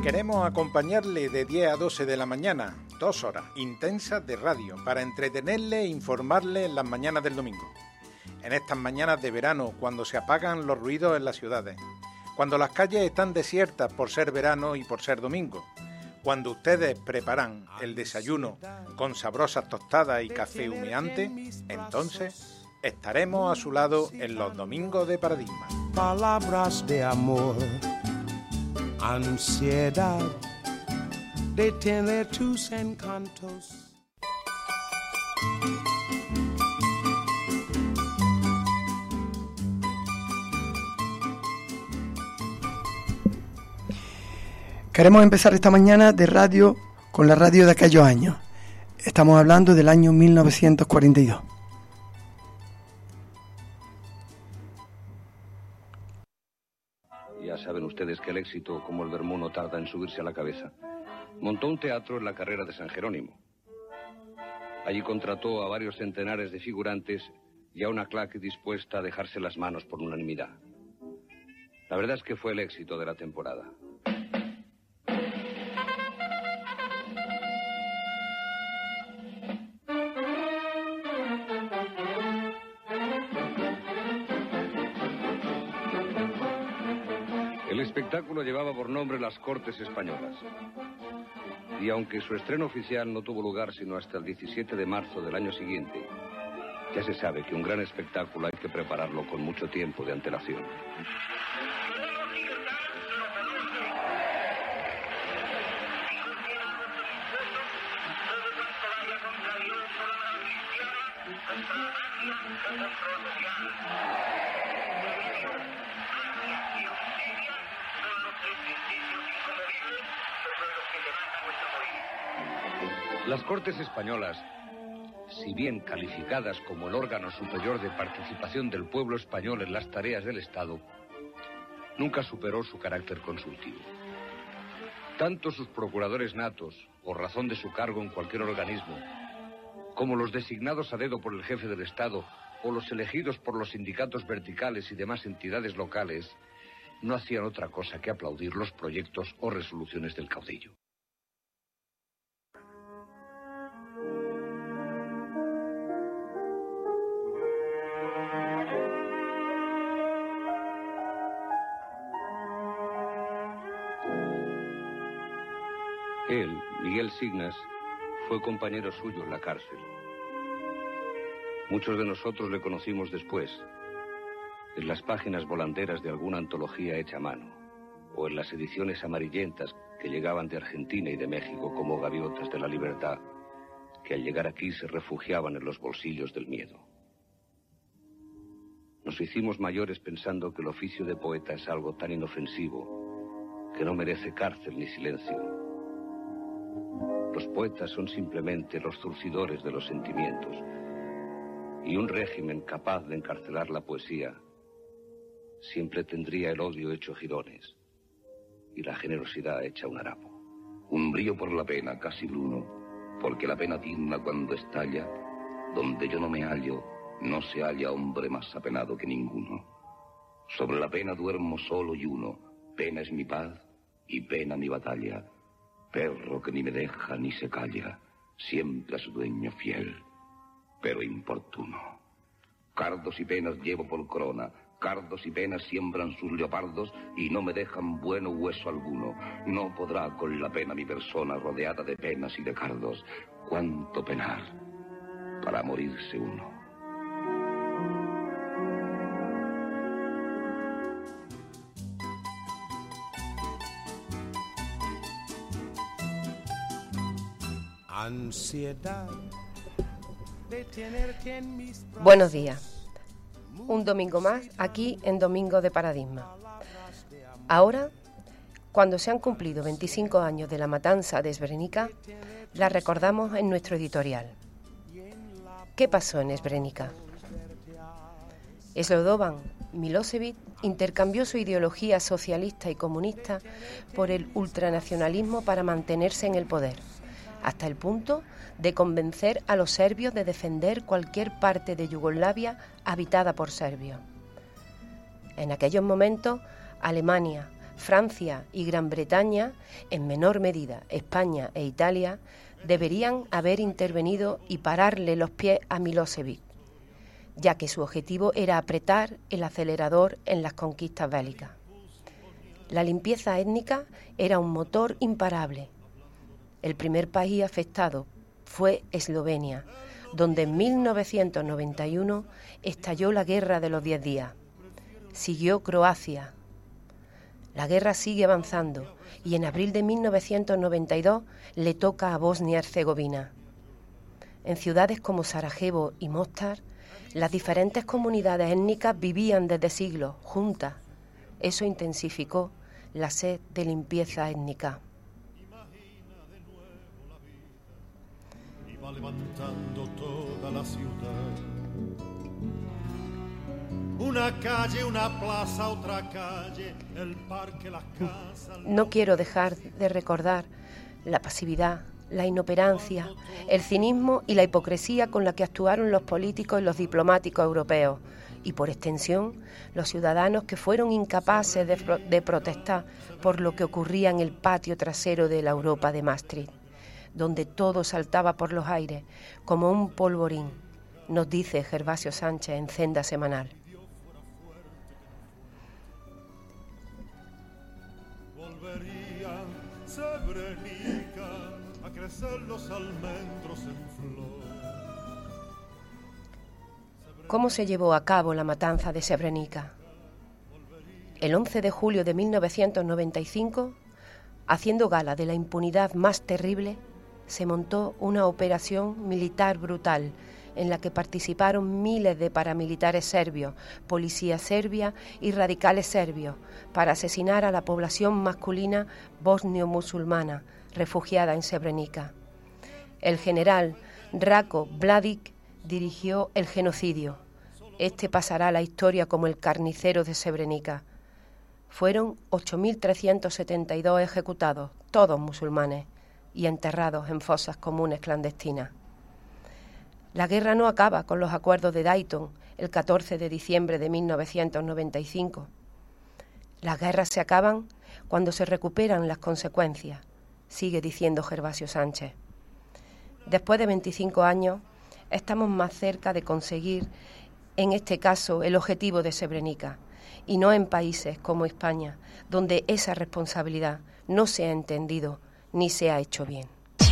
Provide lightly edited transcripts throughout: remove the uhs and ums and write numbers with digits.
Queremos acompañarle de 10 a 12 de la mañana, 2 horas intensas de radio, para entretenerle e informarle en las mañanas del domingo. En estas mañanas de verano, cuando se apagan los ruidos en las ciudades, cuando las calles están desiertas por ser verano y por ser domingo, cuando ustedes preparan el desayuno con sabrosas tostadas y café humeante, entonces estaremos a su lado en los domingos de Paradigma. Palabras de amor, ansiedad de tener tus encantos. Queremos empezar esta mañana de radio con la radio de aquellos años. Estamos hablando del año 1942. Ya saben ustedes que el éxito, como el vermú, no tarda en subirse a la cabeza. Montó un teatro en la carrera de San Jerónimo. Allí contrató a varios centenares de figurantes y a una claque dispuesta a dejarse las manos por unanimidad. La verdad es que fue el éxito de la temporada. El espectáculo llevaba por nombre Las Cortes Españolas. Y aunque su estreno oficial no tuvo lugar sino hasta el 17 de marzo del año siguiente, ya se sabe que un gran espectáculo hay que prepararlo con mucho tiempo de antelación. Las Cortes Españolas, si bien calificadas como el órgano superior de participación del pueblo español en las tareas del Estado, nunca superó su carácter consultivo. Tanto sus procuradores natos, por razón de su cargo en cualquier organismo, como los designados a dedo por el jefe del Estado o los elegidos por los sindicatos verticales y demás entidades locales, no hacían otra cosa que aplaudir los proyectos o resoluciones del caudillo. Él, Miguel Signas, fue compañero suyo en la cárcel. Muchos de nosotros le conocimos después, en las páginas volanderas de alguna antología hecha a mano, o en las ediciones amarillentas que llegaban de Argentina y de México como gaviotas de la libertad, que al llegar aquí se refugiaban en los bolsillos del miedo. Nos hicimos mayores pensando que el oficio de poeta es algo tan inofensivo que no merece cárcel ni silencio. Los poetas son simplemente los zurcidores de los sentimientos, y un régimen capaz de encarcelar la poesía siempre tendría el odio hecho jirones y la generosidad hecha un harapo. Un brillo por la pena, casi bruno, porque la pena digna cuando estalla, donde yo no me hallo, no se halla hombre más apenado que ninguno. Sobre la pena duermo solo y uno, pena es mi paz y pena mi batalla. Perro que ni me deja ni se calla, siempre a su dueño fiel, pero importuno. Cardos y penas llevo por corona, cardos y penas siembran sus leopardos y no me dejan bueno hueso alguno. No podrá con la pena mi persona rodeada de penas y de cardos. Cuánto penar para morirse uno. Ansiedad de tenerte en mis brazos. Buenos días. Un domingo más aquí en Domingo de Paradigma. Ahora, cuando se han cumplido 25 años de la matanza de Srebrenica, la recordamos en nuestro editorial. ¿Qué pasó en Srebrenica? Slobodan Milosevic intercambió su ideología socialista y comunista por el ultranacionalismo para mantenerse en el poder, hasta el punto de convencer a los serbios de defender cualquier parte de Yugoslavia habitada por serbios. En aquellos momentos, Alemania, Francia y Gran Bretaña, en menor medida España e Italia, deberían haber intervenido y pararle los pies a Milosevic, ya que su objetivo era apretar el acelerador en las conquistas bélicas. La limpieza étnica era un motor imparable. El primer país afectado fue Eslovenia, donde en 1991 estalló la Guerra de los 10 días. Siguió Croacia. La guerra sigue avanzando y en abril de 1992 le toca a Bosnia-Herzegovina. En ciudades como Sarajevo y Mostar, las diferentes comunidades étnicas vivían desde siglos juntas. Eso intensificó la sed de limpieza étnica. Va levantando toda la ciudad. Una calle, una plaza, otra calle, el parque, las casas. No quiero dejar de recordar la pasividad, la inoperancia, el cinismo y la hipocresía con la que actuaron los políticos y los diplomáticos europeos, y por extensión los ciudadanos que fueron incapaces de protestar por lo que ocurría en el patio trasero de la Europa de Maastricht, donde todo saltaba por los aires como un polvorín, nos dice Gervasio Sánchez en Senda Semanal. Volvería Srebrenica a crecer los almendros en flor. ¿Cómo se llevó a cabo la matanza de Srebrenica? El 11 de julio de 1995, haciendo gala de la impunidad más terrible, se montó una operación militar brutal en la que participaron miles de paramilitares serbios, policía serbia y radicales serbios para asesinar a la población masculina bosnio-musulmana refugiada en Srebrenica. El general Ratko Mladić dirigió el genocidio. Este pasará a la historia como el carnicero de Srebrenica. Fueron 8.372 ejecutados, todos musulmanes, y enterrados en fosas comunes clandestinas. La guerra no acaba con los acuerdos de Dayton el 14 de diciembre de 1995. Las guerras se acaban cuando se recuperan las consecuencias, sigue diciendo Gervasio Sánchez. Después de 25 años, estamos más cerca de conseguir, en este caso, el objetivo de Srebrenica, y no en países como España, donde esa responsabilidad no se ha entendido ni se ha hecho bien.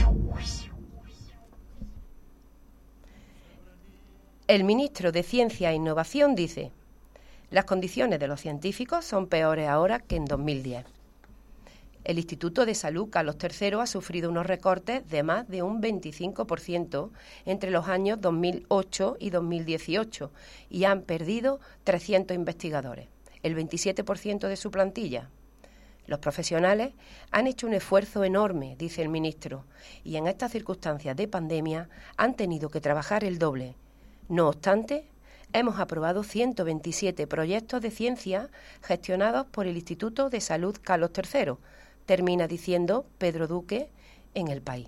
El ministro de Ciencia e Innovación dice: las condiciones de los científicos son peores ahora que en 2010. El Instituto de Salud Carlos III ha sufrido unos recortes de más de un 25% entre los años 2008 y 2018 y han perdido 300 investigadores, el 27% de su plantilla. Los profesionales han hecho un esfuerzo enorme, dice el ministro, y en estas circunstancias de pandemia han tenido que trabajar el doble. No obstante, hemos aprobado 127 proyectos de ciencia gestionados por el Instituto de Salud Carlos III, termina diciendo Pedro Duque en El País.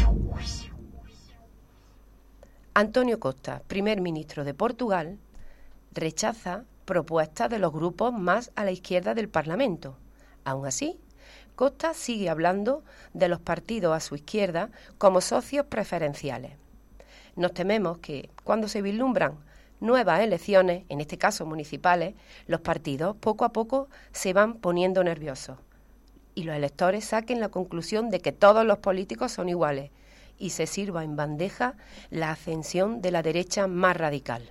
António Costa, primer ministro de Portugal, rechaza propuestas de los grupos más a la izquierda del Parlamento. Aún así, Costa sigue hablando de los partidos a su izquierda como socios preferenciales. Nos tememos que, cuando se vislumbran nuevas elecciones, en este caso municipales, los partidos poco a poco se van poniendo nerviosos y los electores saquen la conclusión de que todos los políticos son iguales y se sirva en bandeja la ascensión de la derecha más radical.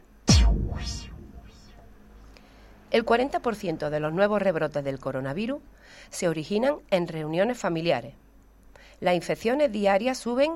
El 40% de los nuevos rebrotes del coronavirus se originan en reuniones familiares. Las infecciones diarias suben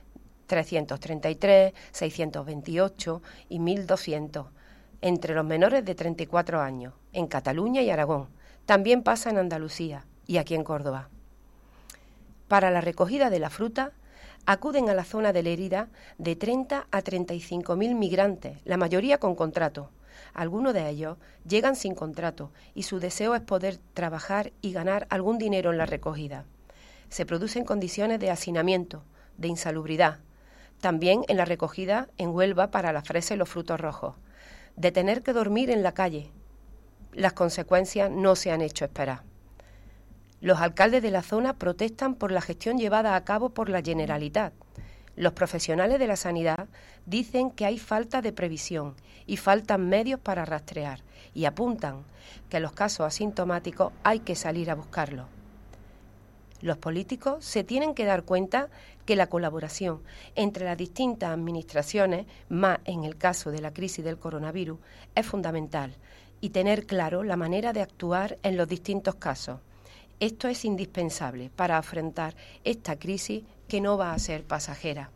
333, 628 y 1.200 entre los menores de 34 años, en Cataluña y Aragón. También pasa en Andalucía y aquí en Córdoba. Para la recogida de la fruta, acuden a la zona de Lérida de 30 a 35.000 migrantes, la mayoría con contrato. Algunos de ellos llegan sin contrato y su deseo es poder trabajar y ganar algún dinero en la recogida. Se producen condiciones de hacinamiento, de insalubridad. También en la recogida en Huelva para la fresa y los frutos rojos. De tener que dormir en la calle. Las consecuencias no se han hecho esperar. Los alcaldes de la zona protestan por la gestión llevada a cabo por la Generalitat. Los profesionales de la sanidad dicen que hay falta de previsión y faltan medios para rastrear y apuntan que los casos asintomáticos hay que salir a buscarlos. Los políticos se tienen que dar cuenta que la colaboración entre las distintas administraciones, más en el caso de la crisis del coronavirus, es fundamental y tener claro la manera de actuar en los distintos casos. Esto es indispensable para afrontar esta crisis que no va a ser pasajera.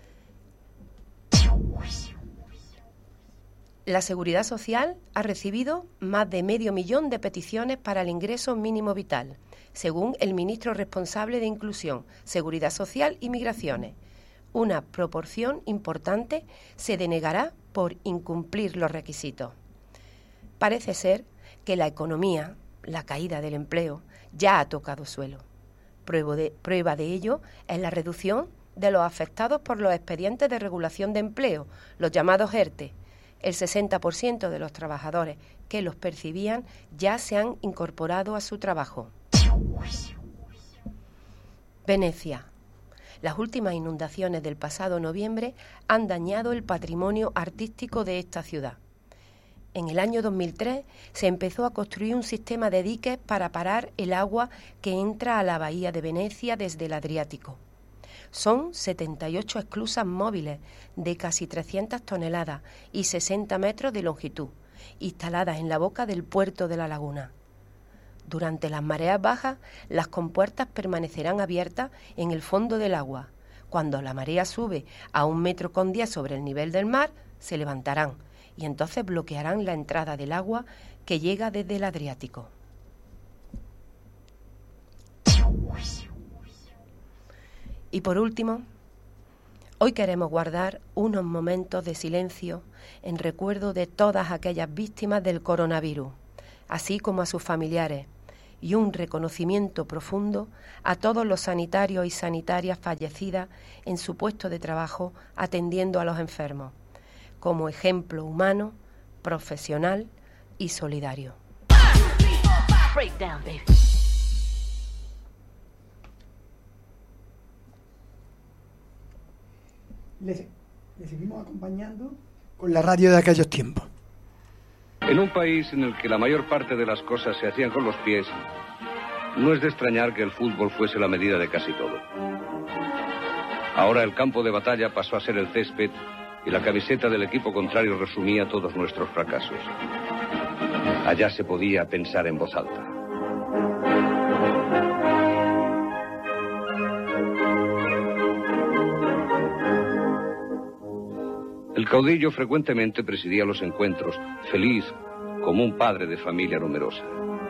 La Seguridad Social ha recibido más de 500.000 de peticiones para el ingreso mínimo vital, según el ministro responsable de Inclusión, Seguridad Social y Migraciones. Una proporción importante se denegará por incumplir los requisitos. Parece ser que la economía, la caída del empleo, ya ha tocado suelo. Prueba de ello es la reducción de los afectados por los expedientes de regulación de empleo, los llamados ERTE. El 60% de los trabajadores que los percibían ya se han incorporado a su trabajo. Venecia. Las últimas inundaciones del pasado noviembre han dañado el patrimonio artístico de esta ciudad. En el año 2003 se empezó a construir un sistema de diques para parar el agua que entra a la bahía de Venecia desde el Adriático. Son 78 esclusas móviles de casi 300 toneladas y 60 metros de longitud, instaladas en la boca del puerto de la laguna. Durante las mareas bajas, las compuertas permanecerán abiertas en el fondo del agua. Cuando la marea sube a 1,10 metros sobre el nivel del mar, se levantarán y entonces bloquearán la entrada del agua que llega desde el Adriático. Y por último, hoy queremos guardar unos momentos de silencio en recuerdo de todas aquellas víctimas del coronavirus, así como a sus familiares, y un reconocimiento profundo a todos los sanitarios y sanitarias fallecidas en su puesto de trabajo atendiendo a los enfermos, como ejemplo humano, profesional y solidario. Le seguimos acompañando con la radio de aquellos tiempos. En un país en el que la mayor parte de las cosas se hacían con los pies, no es de extrañar que el fútbol fuese la medida de casi todo. Ahora el campo de batalla pasó a ser el césped y la camiseta del equipo contrario resumía todos nuestros fracasos. Allá se podía pensar en voz alta. El caudillo frecuentemente presidía los encuentros, feliz como un padre de familia numerosa.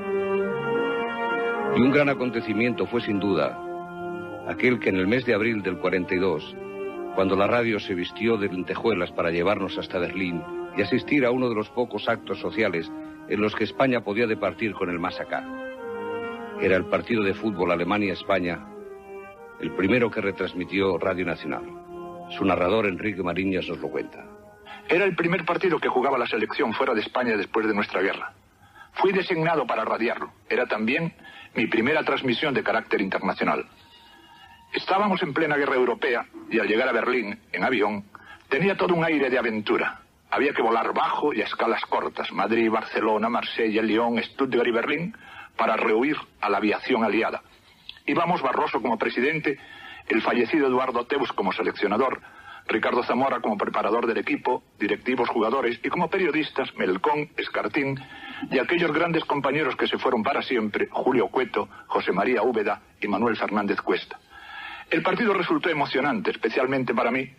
Y un gran acontecimiento fue sin duda aquel que en el mes de abril del 42, cuando la radio se vistió de lentejuelas para llevarnos hasta Berlín y asistir a uno de los pocos actos sociales en los que España podía departir con el más acá. Era el partido de fútbol Alemania-España, el primero que retransmitió Radio Nacional. Su narrador, Enrique Mariñas, nos lo cuenta. Era el primer partido que jugaba la selección fuera de España después de nuestra guerra. Fui designado para radiarlo. Era también mi primera transmisión de carácter internacional. Estábamos en plena guerra europea y al llegar a Berlín, en avión, tenía todo un aire de aventura. Había que volar bajo y a escalas cortas, Madrid, Barcelona, Marsella, Lyon, Stuttgart y Berlín, para rehuir a la aviación aliada. Íbamos Barroso como presidente, el fallecido Eduardo Teus como seleccionador, Ricardo Zamora como preparador del equipo, directivos, jugadores y como periodistas, Melcón, Escartín y aquellos grandes compañeros que se fueron para siempre, Julio Cueto, José María Úbeda y Manuel Fernández Cuesta. El partido resultó emocionante, especialmente para mí.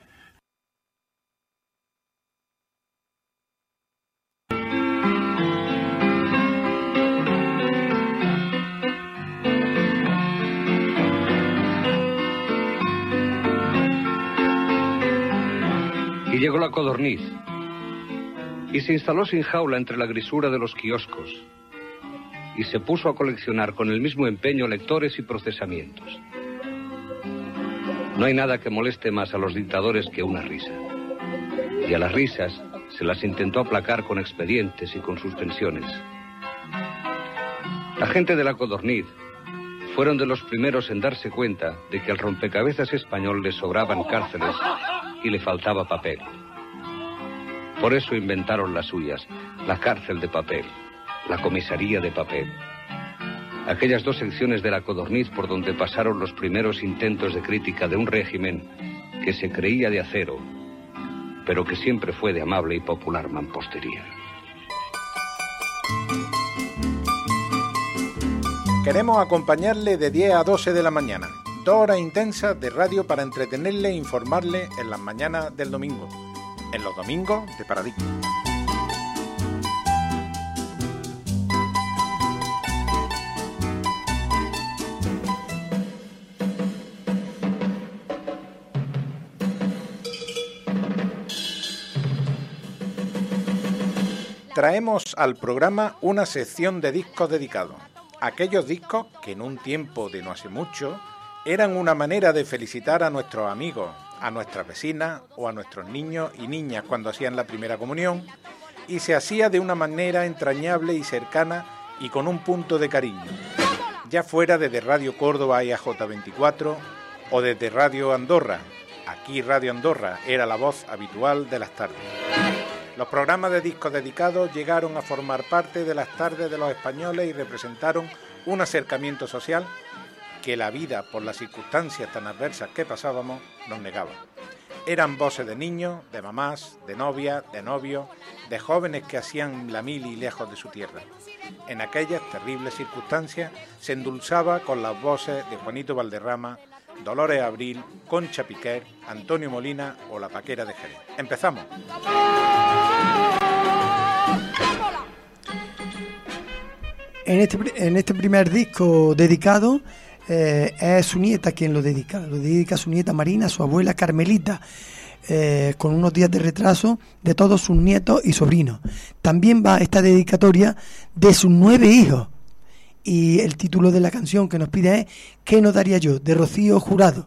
Y llegó la codorniz, y se instaló sin jaula entre la grisura de los kioscos, y se puso a coleccionar con el mismo empeño lectores y procesamientos. No hay nada que moleste más a los dictadores que una risa, y a las risas se las intentó aplacar con expedientes y con suspensiones. La gente de la codorniz fueron de los primeros en darse cuenta de que al rompecabezas español le sobraban cárceles y le faltaba papel. Por eso inventaron las suyas, la cárcel de papel, la comisaría de papel. Aquellas 2 secciones de la codorniz por donde pasaron los primeros intentos de crítica de un régimen que se creía de acero, pero que siempre fue de amable y popular mampostería. Queremos acompañarle de 10 a 12 de la mañana, 2 horas intensas de radio para entretenerle e informarle en las mañanas del domingo, en los domingos de Paradigma. Traemos al programa una sección de discos dedicados. Aquellos discos que en un tiempo de no hace mucho eran una manera de felicitar a nuestros amigos, a nuestras vecinas o a nuestros niños y niñas cuando hacían la primera comunión, y se hacía de una manera entrañable y cercana y con un punto de cariño, ya fuera desde Radio Córdoba y AJ24 o desde Radio Andorra. Aquí Radio Andorra era la voz habitual de las tardes. Los programas de discos dedicados llegaron a formar parte de las tardes de los españoles y representaron un acercamiento social que la vida, por las circunstancias tan adversas que pasábamos, nos negaba. Eran voces de niños, de mamás, de novias, de novios, de jóvenes que hacían la mili lejos de su tierra. En aquellas terribles circunstancias se endulzaba con las voces de Juanito Valderrama, Dolores Abril, Concha Piquer, Antonio Molina o La Paquera de Jerez. ¡Empezamos! En este primer disco dedicado es su nieta quien lo dedica a su nieta Marina, a su abuela Carmelita, con unos días de retraso de todos sus nietos y sobrinos. También va esta dedicatoria de sus 9 hijos. Y el título de la canción que nos pide es ¿Qué no daría yo?, de Rocío Jurado.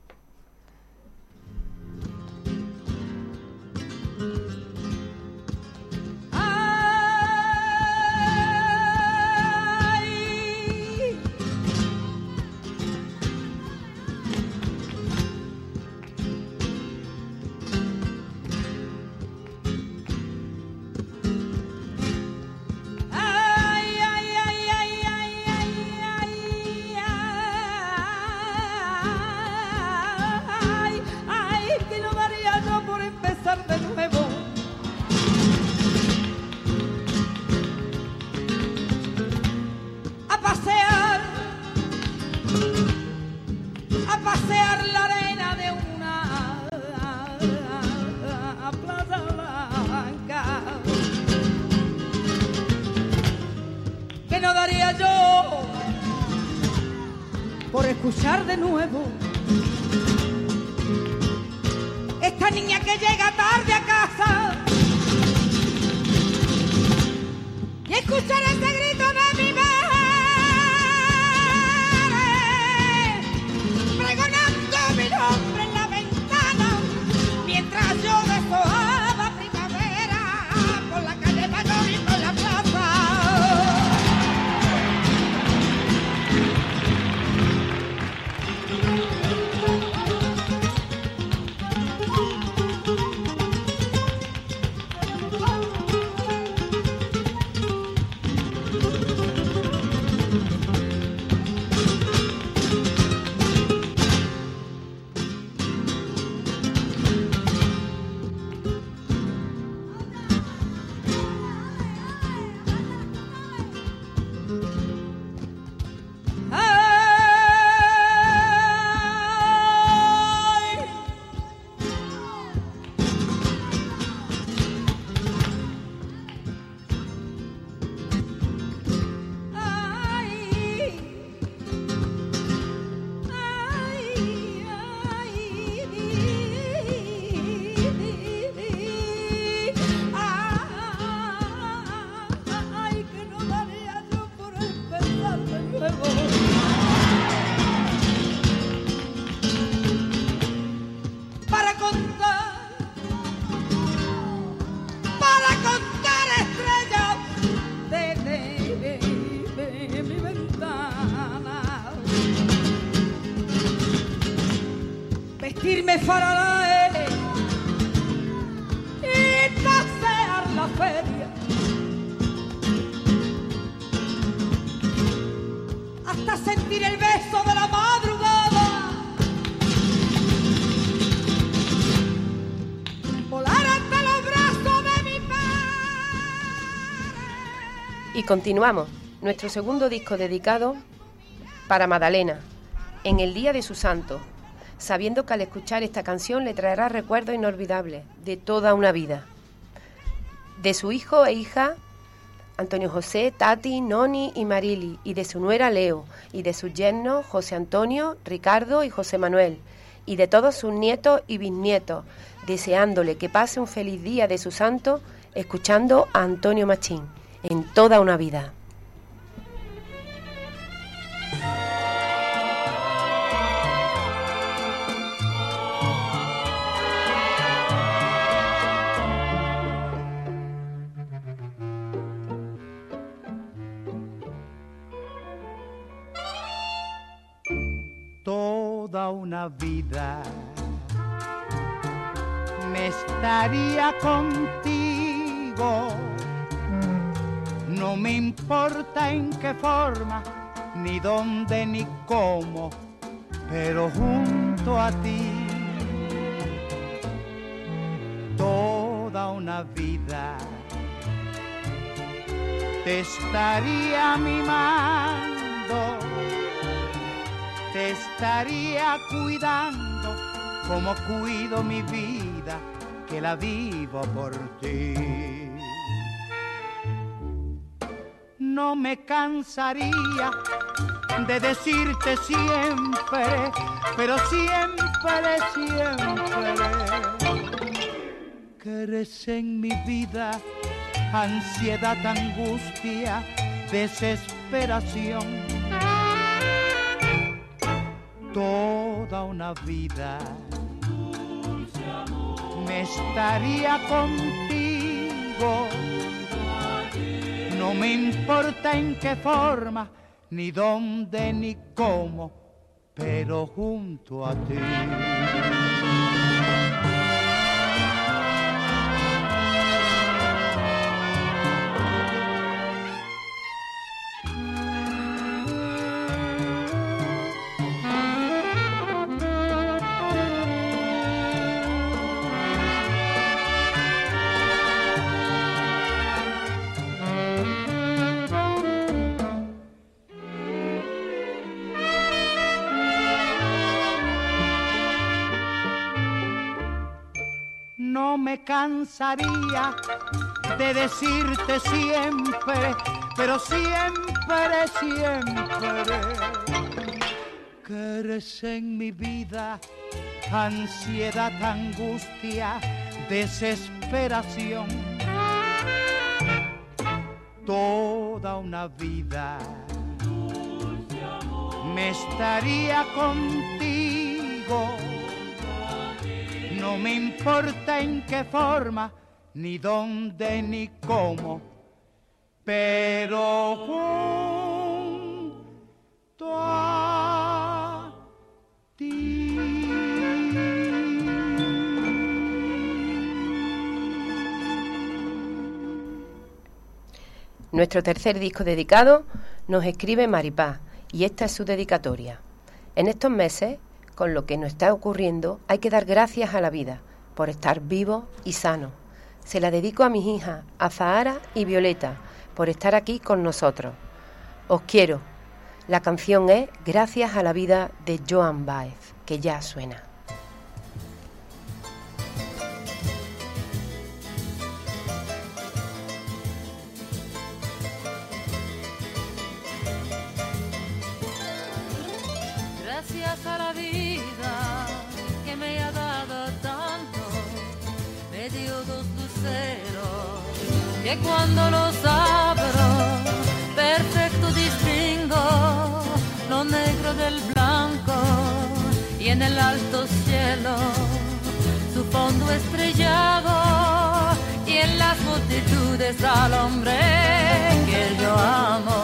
Por escuchar de nuevo esta niña que llega tarde a casa y escuchar ese grito de mi madre pregonando mi nombre en la ventana mientras yo desoaba primavera por la calle Mayor y por la plaza. sentirme Faraday y pasear la feria hasta sentir el beso de la madrugada, volar hasta los brazos de mi padre. Y continuamos nuestro segundo disco dedicado para Madalena, en el día de su santo, sabiendo que al escuchar esta canción le traerá recuerdos inolvidables de toda una vida. De su hijo e hija, Antonio José, Tati, Noni y Marili, y de su nuera Leo, y de sus yernos José Antonio, Ricardo y José Manuel, y de todos sus nietos y bisnietos, deseándole que pase un feliz día de su santo, escuchando a Antonio Machín, en toda una vida. Toda una vida me estaría contigo, no me importa en qué forma, ni dónde, ni cómo, pero junto a ti. Toda una vida te estaría mimando, te estaría cuidando como cuido mi vida, que la vivo por ti. No me cansaría de decirte siempre, pero siempre, siempre, que eres en mi vida ansiedad, angustia, desesperación. Toda una vida me estaría contigo, no me importa en qué forma, ni dónde, ni cómo, pero junto a ti. No me cansaría de decirte siempre, pero siempre, siempre, que eres en mi vida ansiedad, angustia, desesperación. Toda una vida me estaría contigo, no me importa en qué forma, ni dónde, ni cómo, pero junto a ti. Nuestro tercer disco dedicado nos escribe Maripaz, y esta es su dedicatoria. En estos meses, con lo que nos está ocurriendo, hay que dar gracias a la vida por estar vivo y sano. Se la dedico a mis hijas, a Zahara y Violeta, por estar aquí con nosotros. Os quiero. La canción es Gracias a la vida de Joan Baez, que ya suena. Gracias a la vida que me ha dado tanto, me dio dos luceros que cuando los abro perfecto distingo lo negro del blanco, y en el alto cielo su fondo estrellado, y en las multitudes al hombre que yo amo.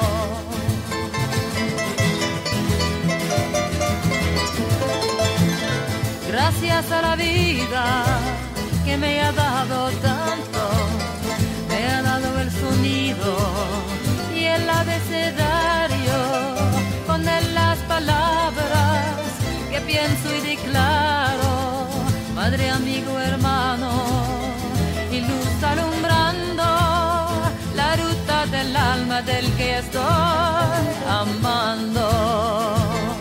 Gracias Gracias a la vida que me ha dado tanto, me ha dado el sonido y el abecedario, con él las palabras que pienso y declaro, madre, amigo, hermano, y luz alumbrando la ruta del alma del que estoy amando.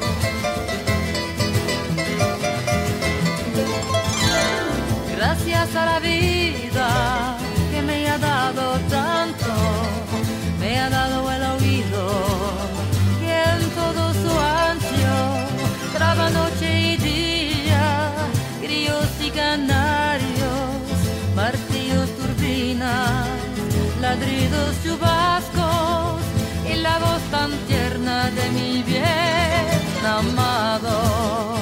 Gracias a la vida que me ha dado tanto, me ha dado el oído que en todo su ancho traba noche y día, grillos y canarios, martillos, turbinas, ladridos, chubascos y la voz tan tierna de mi bien amado.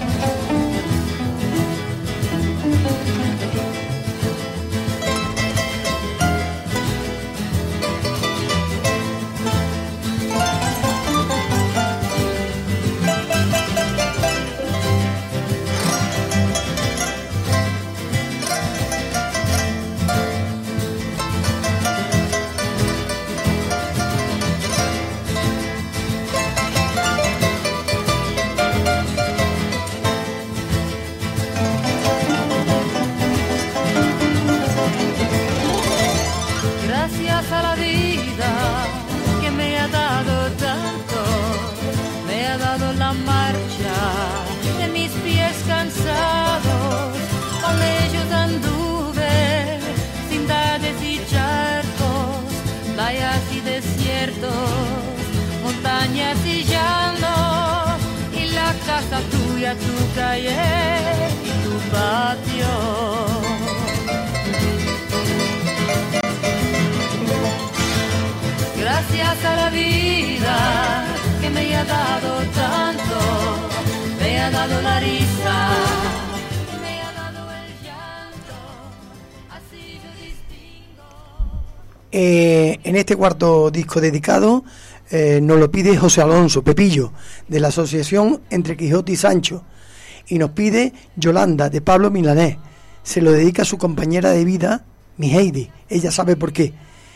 Gracias a la vida que me ha dado tanto, me ha dado la marcha de mis pies cansados, con ellos anduve, ciudades y charcos, playas y desiertos, montañas y llanos, y la casa tuya, tu calle y tu patio. Gracias a la vida que me ha dado tanto, me ha dado la risa, me ha dado el llanto, así yo distingo. En este cuarto disco dedicado nos lo pide José Alonso Pepillo, de la asociación Entre Quijote y Sancho, y nos pide Yolanda, de Pablo Milanés. Se lo dedica a su compañera de vida, mi Heidi. Ella sabe por qué.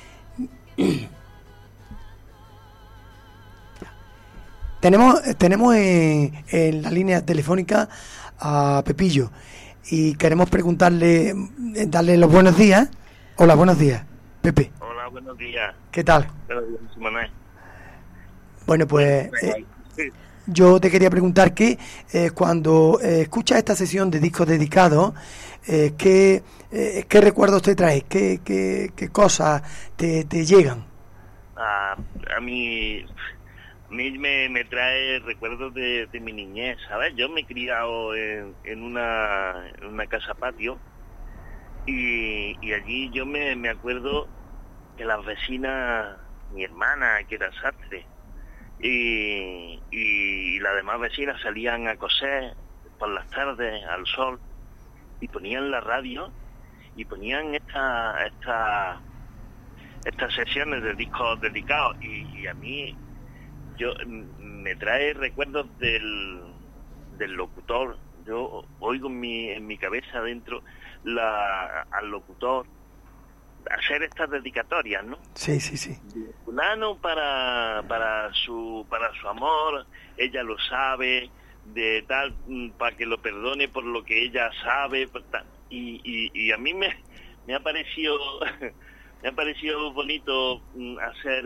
Tenemos en la línea telefónica a Pepillo y queremos preguntarle, darle los buenos días. Hola, buenos días, Pepe. Hola, buenos días. ¿Qué tal? Buenos días, Manuel. Bueno, pues yo te quería preguntar que cuando escuchas esta sesión de discos dedicados, ¿qué recuerdos te traes? ¿Qué cosas te llegan? A mí me trae recuerdos de mi niñez, ¿sabes? Yo me he criado en una casa patio y allí yo me acuerdo que las vecinas, mi hermana que era sastre y las demás vecinas salían a coser por las tardes al sol y ponían la radio y ponían estas sesiones de discos dedicados y a mí me trae recuerdos del locutor. Yo oigo en mi cabeza dentro al locutor hacer estas dedicatorias, ¿no? Sí, sí, sí. Fulano para su amor, ella lo sabe, de tal, para que lo perdone por lo que ella sabe, y a mí me ha parecido me ha parecido bonito hacer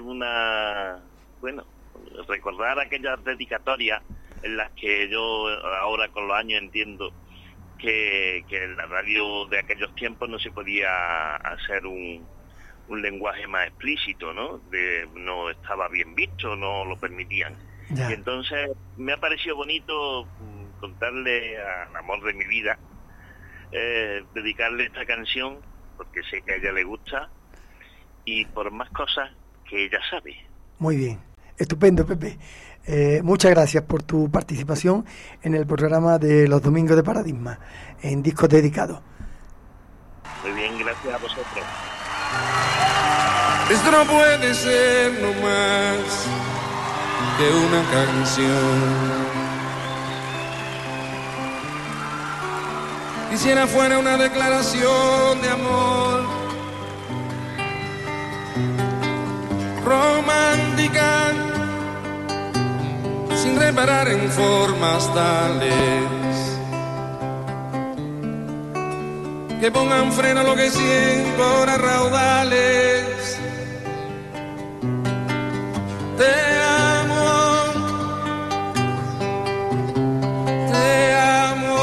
recordar aquellas dedicatorias en las que yo ahora con los años entiendo que en la radio de aquellos tiempos no se podía hacer un lenguaje más explícito, ¿no? No estaba bien visto, no lo permitían. Ya. Y entonces me ha parecido bonito contarle al amor de mi vida, dedicarle esta canción, porque sé que a ella le gusta, y por más cosas que ella sabe. Muy bien. Estupendo, Pepe. Muchas gracias por tu participación en el programa de los domingos de Paradigma, en discos dedicados. Muy bien, gracias a vosotros. Esto no puede ser no más que una canción. quisiera fuera una declaración de amor romántica, sin reparar en formas tales que pongan freno a lo que siento ahora raudales. Te amo, te amo.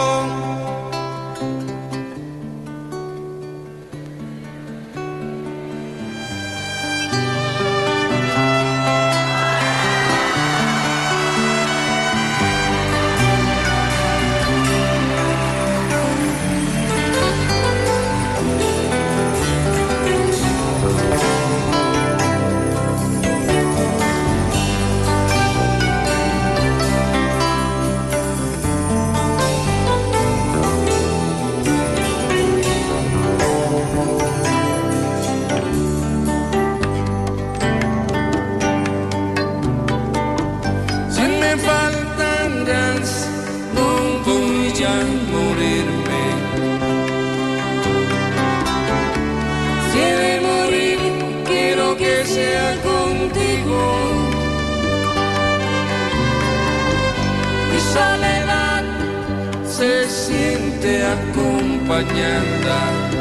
Se siente acompañada,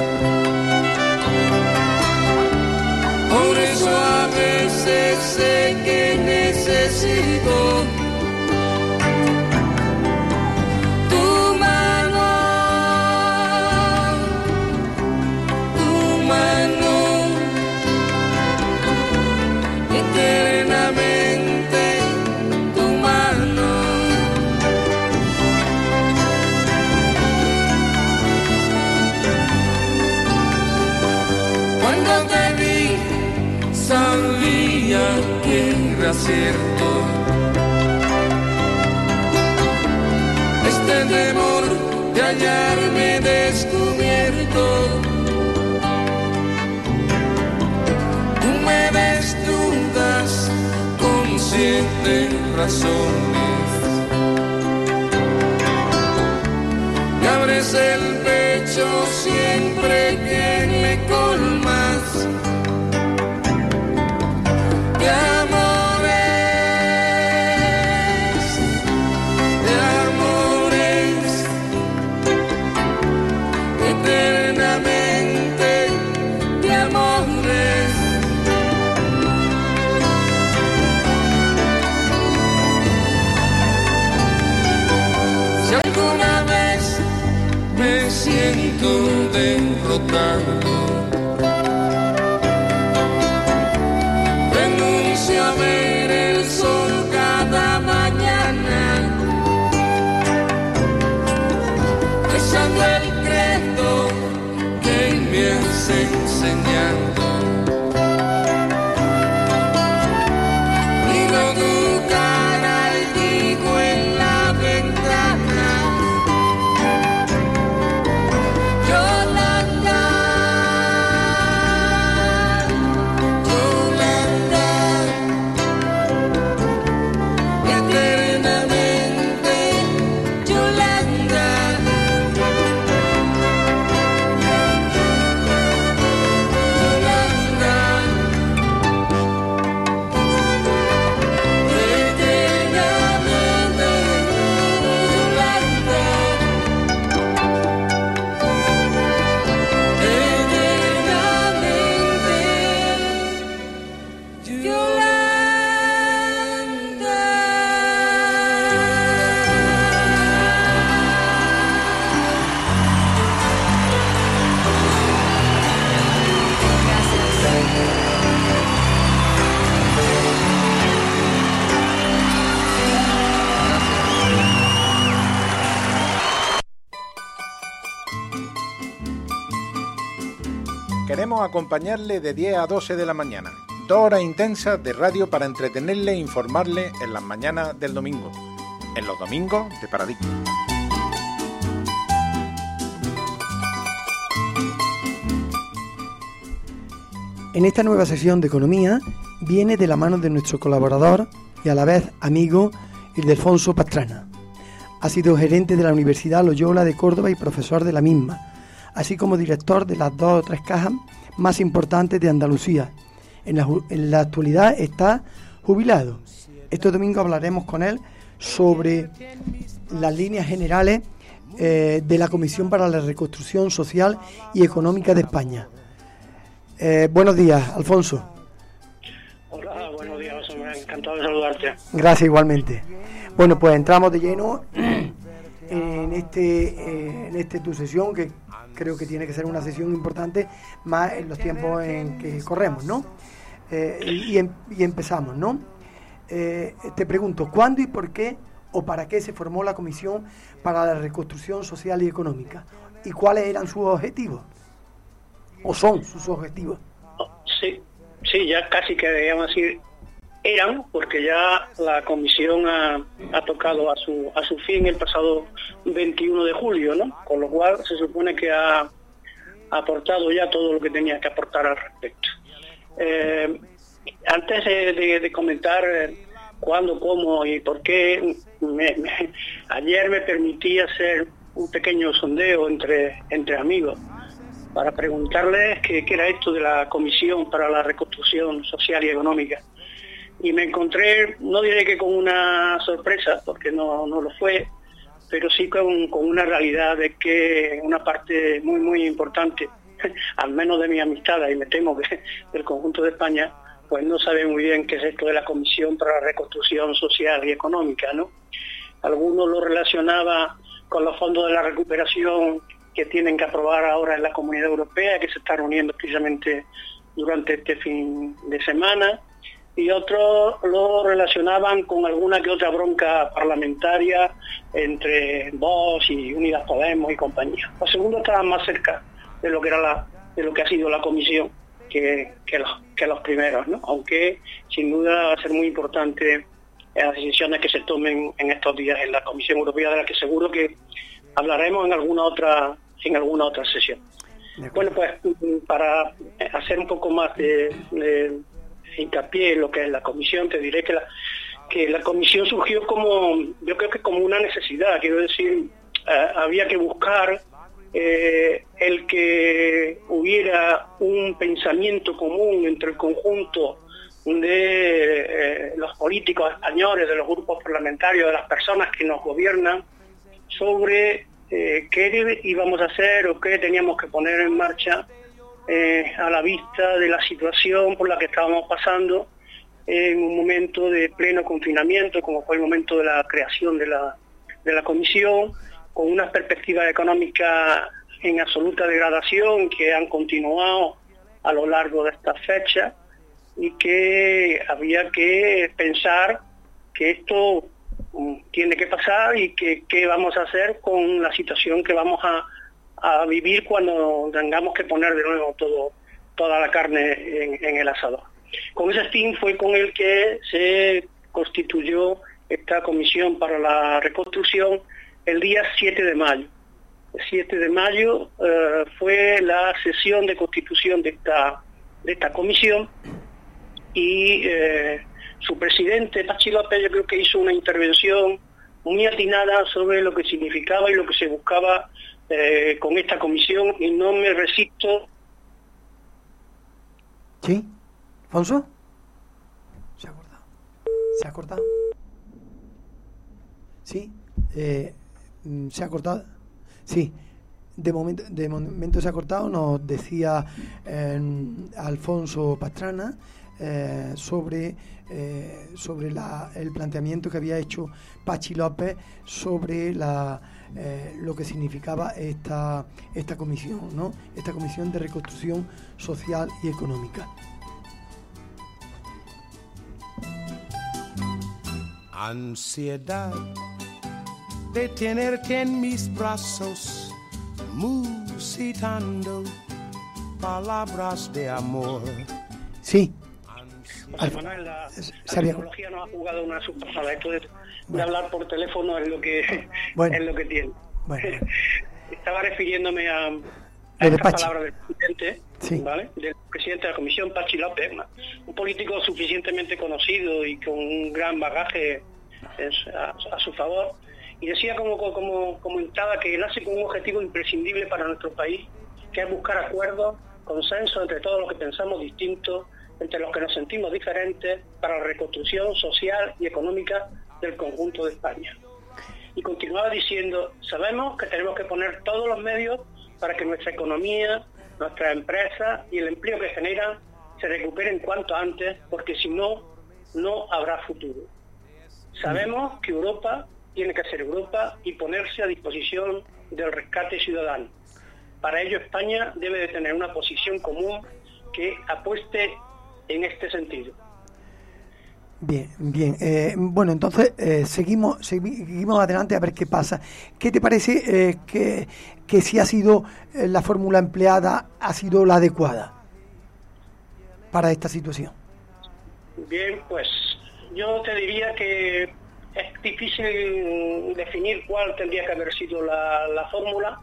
por eso a veces sé que necesito tu mano, eternamente tu mano. Cuando te vi, sabía que era cierto este temor de hallarme descubierto. Tú me desnudas con 7 razones, me abres el pecho siempre que me colmas de amores, eternamente de amores. Si alguna vez me siento derrotado, renuncio a ver el sol cada mañana, rezando el credo que me has enseñado. Miro tu cara y digo en la ventana, Yolanda, Yolanda, eternamente Yolanda. Queremos acompañarle de 10 a 12 de la mañana. 2 horas intensas de radio para entretenerle e informarle en las mañanas del domingo. En los domingos de Paradigma. En esta nueva sesión de Economía viene de la mano de nuestro colaborador y a la vez amigo Ildefonso Pastrana. Ha sido gerente de la Universidad Loyola de Córdoba y profesor de la misma, así como director de las 2 o 3 cajas más importantes de Andalucía. En la actualidad está jubilado. Este domingo hablaremos con él sobre las líneas generales de la Comisión para la Reconstrucción Social y Económica de España. Buenos días, Alfonso. Hola, buenos días, encantado de saludarte. Gracias, igualmente. Bueno, pues entramos de lleno en tu sesión, que creo que tiene que ser una sesión importante, más en los tiempos en que corremos, ¿no? Y empezamos, ¿no? Te pregunto, ¿cuándo y por qué o para qué se formó la Comisión para la Reconstrucción Social y Económica? ¿Y cuáles eran sus objetivos? ¿O son sus objetivos? Sí, ya casi que debíamos decir eran, porque ya la comisión ha tocado a su fin el pasado 21 de julio, ¿no? Con lo cual se supone que ha aportado ya todo lo que tenía que aportar al respecto. Antes de comentar cuándo, cómo y por qué, ayer me permití hacer un pequeño sondeo entre amigos para preguntarles qué era esto de la Comisión para la Reconstrucción Social y Económica. Y me encontré, no diré que con una sorpresa, porque no lo fue, pero sí con una realidad de que una parte muy, muy importante, al menos de mi amistad, y me temo que del conjunto de España, pues no sabe muy bien qué es esto de la Comisión para la Reconstrucción Social y Económica, ¿no? Algunos lo relacionaba con los fondos de la recuperación que tienen que aprobar ahora en la Comunidad Europea, que se está reuniendo precisamente durante este fin de semana, y otros lo relacionaban con alguna que otra bronca parlamentaria entre Vox y Unidas Podemos y compañía. Los segundos estaban más cerca de lo que era de lo que ha sido la comisión que los primeros, ¿no? Aunque sin duda va a ser muy importante las decisiones que se tomen en estos días en la Comisión Europea, de la que seguro que hablaremos en alguna otra sesión. Bueno, pues para hacer un poco más de hincapié en lo que es la comisión, te diré que la comisión surgió yo creo que como una necesidad, quiero decir, había que buscar el que hubiera un pensamiento común entre el conjunto de los políticos españoles, de los grupos parlamentarios, de las personas que nos gobiernan, sobre qué íbamos a hacer o qué teníamos que poner en marcha a la vista de la situación por la que estábamos pasando en un momento de pleno confinamiento, como fue el momento de la creación de la comisión, con unas perspectivas económicas en absoluta degradación que han continuado a lo largo de estas fechas, y que había que pensar que esto tiene que pasar y que qué vamos a hacer con la situación que vamos a vivir cuando tengamos que poner de nuevo toda la carne en el asador. Con ese fin fue con el que se constituyó esta Comisión para la Reconstrucción el día 7 de mayo. El 7 de mayo fue la sesión de constitución de esta comisión, y su presidente, Pachi López, yo creo que hizo una intervención muy atinada sobre lo que significaba y lo que se buscaba con esta comisión, y no me resisto. ¿Sí? ¿Alfonso? ¿Se ha cortado? ¿Sí? ¿Se ha cortado? Sí. De momento se ha cortado. Nos decía Alfonso Pastrana sobre el planteamiento que había hecho Pachi López sobre lo que significaba esta comisión, ¿no? Esta Comisión de Reconstrucción Social y Económica. Ansiedad de tenerte en mis brazos, musitando palabras de amor. Sí. Manuel, la tecnología nos ha jugado una subpasada. Esto de hablar por teléfono es lo que es lo que tiene. Bueno. Estaba refiriéndome a estas palabras del presidente, sí, ¿vale? Del presidente de la comisión, Pachi López, un político suficientemente conocido y con un gran bagaje a su favor, Y decía, como comentaba, que nace con un objetivo imprescindible para nuestro país, que es buscar acuerdos, consenso entre todos los que pensamos distintos, entre los que nos sentimos diferentes, para la reconstrucción social y económica del conjunto de España. Y continuaba diciendo, sabemos que tenemos que poner todos los medios para que nuestra economía, nuestras empresas y el empleo que generan se recuperen cuanto antes, porque si no, no habrá futuro. Sabemos que Europa tiene que ser Europa y ponerse a disposición del rescate ciudadano. Para ello España debe de tener una posición común que apueste en este sentido. Bien. Bueno, entonces seguimos adelante a ver qué pasa. ¿Qué te parece que si ha sido la fórmula empleada ha sido la adecuada para esta situación? Bien, pues yo te diría que es difícil definir cuál tendría que haber sido la fórmula.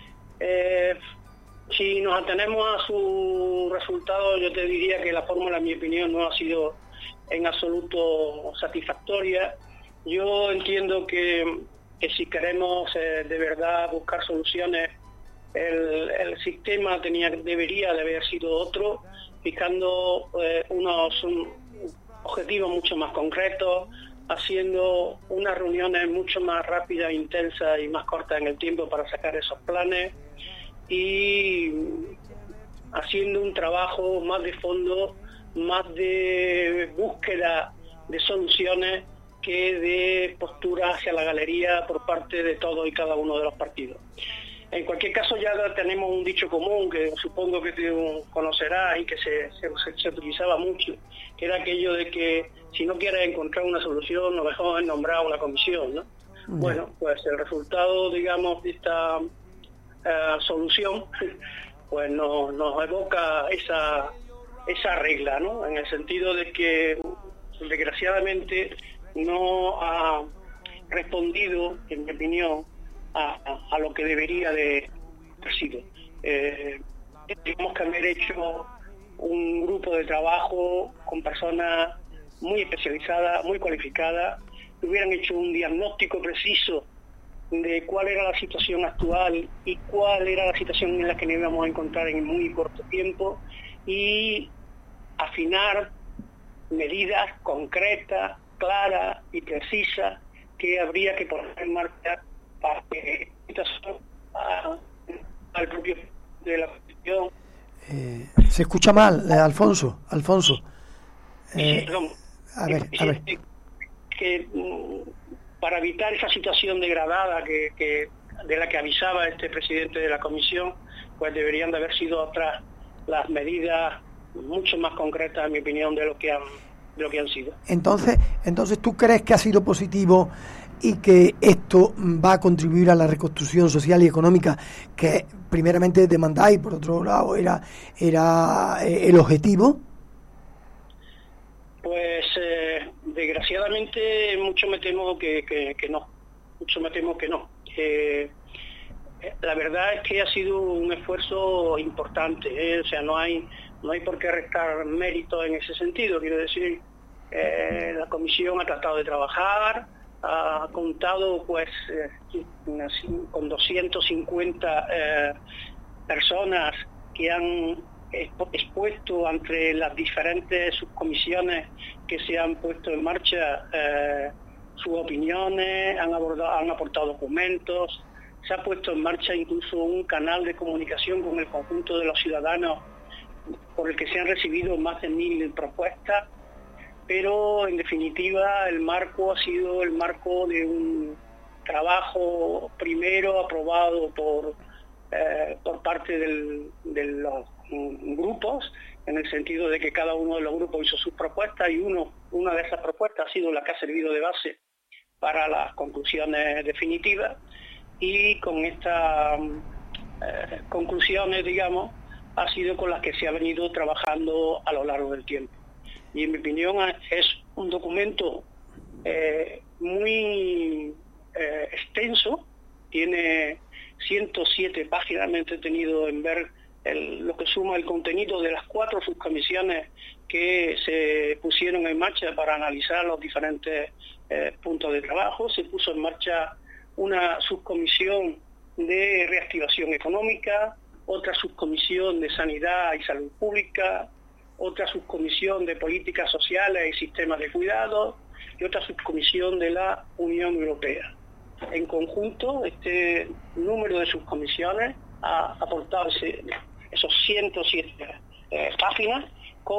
Si nos atenemos a su resultado, yo te diría que la fórmula, en mi opinión, no ha sido en absoluto satisfactoria. Yo entiendo que si queremos de verdad buscar soluciones, el sistema debería de haber sido otro, fijando unos objetivos mucho más concretos, haciendo unas reuniones mucho más rápidas, intensas y más cortas en el tiempo para sacar esos planes, y haciendo un trabajo más de fondo, más de búsqueda de soluciones que de postura hacia la galería por parte de todos y cada uno de los partidos. En cualquier caso, ya tenemos un dicho común que supongo que tú conocerás y que se utilizaba mucho, que era aquello de que si no quieres encontrar una solución, lo mejor es nombrar una comisión, ¿no? Bueno, pues el resultado, digamos, de esta solución, pues nos evoca esa regla, ¿no? En el sentido de que, desgraciadamente, no ha respondido, en mi opinión, a lo que debería de haber sido. Tenemos que haber hecho un grupo de trabajo con personas muy especializadas, muy cualificadas, que hubieran hecho un diagnóstico preciso de cuál era la situación actual y cuál era la situación en la que nos íbamos a encontrar en muy corto tiempo, y afinar medidas concretas, claras y precisas que habría que poner en marcha para que al propio de la cuestión. Se escucha mal, Alfonso. Sí, a ver. Que para evitar esa situación degradada que de la que avisaba este presidente de la comisión, pues deberían de haber sido otras las medidas mucho más concretas, en mi opinión, de lo que han sido. Entonces, ¿tú crees que ha sido positivo y que esto va a contribuir a la reconstrucción social y económica que primeramente demandáis, por otro lado era el objetivo? Pues desgraciadamente mucho me temo que no. La verdad es que ha sido un esfuerzo importante, o sea, no hay por qué restar mérito en ese sentido. Quiero decir, la comisión ha tratado de trabajar, ha contado pues con 250 personas que han expuesto ante las diferentes subcomisiones que se han puesto en marcha sus opiniones, han aportado documentos, se ha puesto en marcha incluso un canal de comunicación con el conjunto de los ciudadanos por el que se han recibido más de 1000 propuestas, pero en definitiva el marco ha sido el marco de un trabajo primero aprobado por parte de los grupos, en el sentido de que cada uno de los grupos hizo sus propuestas, y una de esas propuestas ha sido la que ha servido de base para las conclusiones definitivas, y con estas conclusiones, digamos, ha sido con las que se ha venido trabajando a lo largo del tiempo. Y en mi opinión es un documento muy extenso, tiene 107 páginas, me he entretenido en ver lo que suma el contenido de las 4 subcomisiones que se pusieron en marcha para analizar los diferentes puntos de trabajo. Se puso en marcha una subcomisión de reactivación económica, otra subcomisión de sanidad y salud pública, otra subcomisión de políticas sociales y sistemas de cuidado y otra subcomisión de la Unión Europea. En conjunto, este número de subcomisiones ha aportado esos 107 páginas con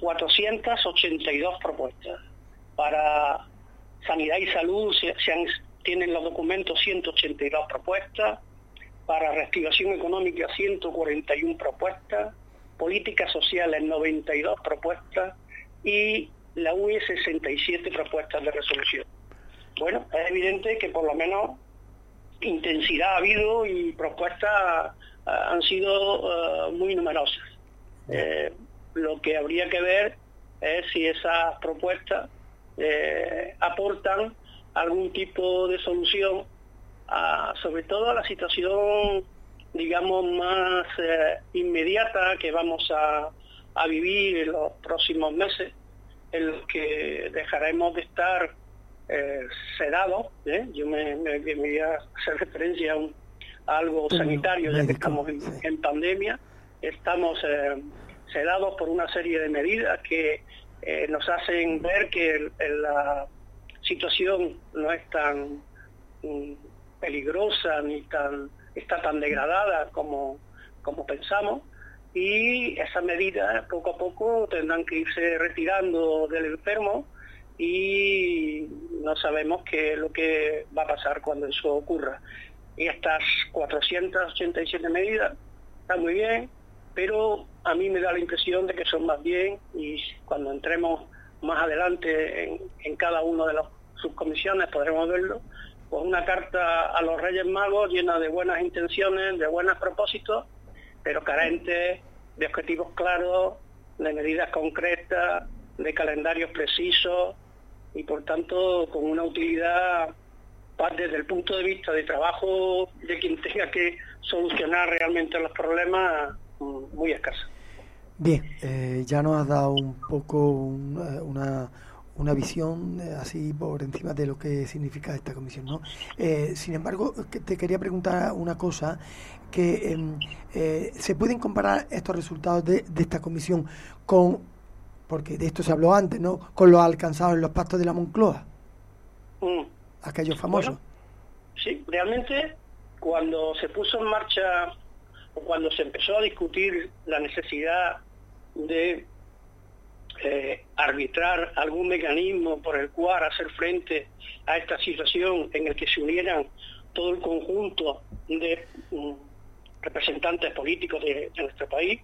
482 propuestas. Para sanidad y salud tienen los documentos 182 propuestas, para reactivación económica 141 propuestas, políticas sociales 92 propuestas y la UE 67 propuestas de resolución. Bueno, es evidente que por lo menos intensidad ha habido y propuestas han sido muy numerosas. Lo que habría que ver es si esas propuestas aportan algún tipo de solución, sobre todo a la situación, digamos, más inmediata que vamos a vivir en los próximos meses, en los que dejaremos de estar sedados. Yo me voy a hacer referencia a algo sanitario, ya que estamos en pandemia. Estamos sedados por una serie de medidas que nos hacen ver que la situación no es tan peligrosa ni está tan degradada como pensamos, y esas medidas poco a poco tendrán que irse retirando del enfermo y no sabemos qué es lo que va a pasar cuando eso ocurra. Y estas 487 medidas están muy bien, pero a mí me da la impresión de que son más bien, y cuando entremos más adelante en cada una de las subcomisiones podremos verlo, pues una carta a los Reyes Magos llena de buenas intenciones, de buenos propósitos, pero carente de objetivos claros, de medidas concretas, de calendarios precisos y por tanto con una utilidad desde el punto de vista de trabajo de quien tenga que solucionar realmente los problemas muy escasa. Bien, ya nos has dado un poco una visión así por encima de lo que significa esta comisión, ¿no? Sin embargo, te quería preguntar una cosa, que ¿se pueden comparar estos resultados de esta comisión con, porque de esto se habló antes, ¿no?, con los alcanzados en los pactos de la Moncloa? Aquellos famosos. Bueno, sí, realmente cuando se puso en marcha o cuando se empezó a discutir la necesidad de arbitrar algún mecanismo por el cual hacer frente a esta situación en el que se unieran todo el conjunto de representantes políticos de nuestro país,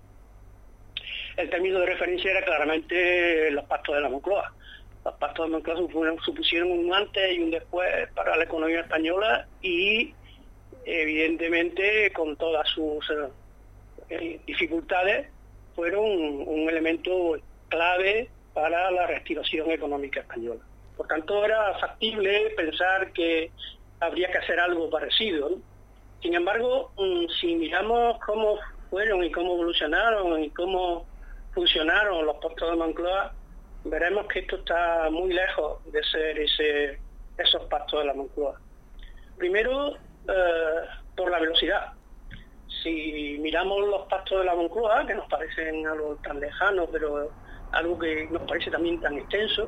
el término de referencia era claramente los pactos de la Moncloa. Los pactos de la Moncloa supusieron un antes y un después para la economía española y evidentemente con todas sus dificultades fueron un elemento clave para la reactivación económica española. Por tanto, era factible pensar que habría que hacer algo parecido, ¿no? Sin embargo, si miramos cómo fueron y cómo evolucionaron y cómo funcionaron los pactos de Moncloa, veremos que esto está muy lejos de ser esos pactos de la Moncloa. Primero, por la velocidad. Si miramos los pactos de la Moncloa, que nos parecen algo tan lejano, pero algo que nos parece también tan extenso,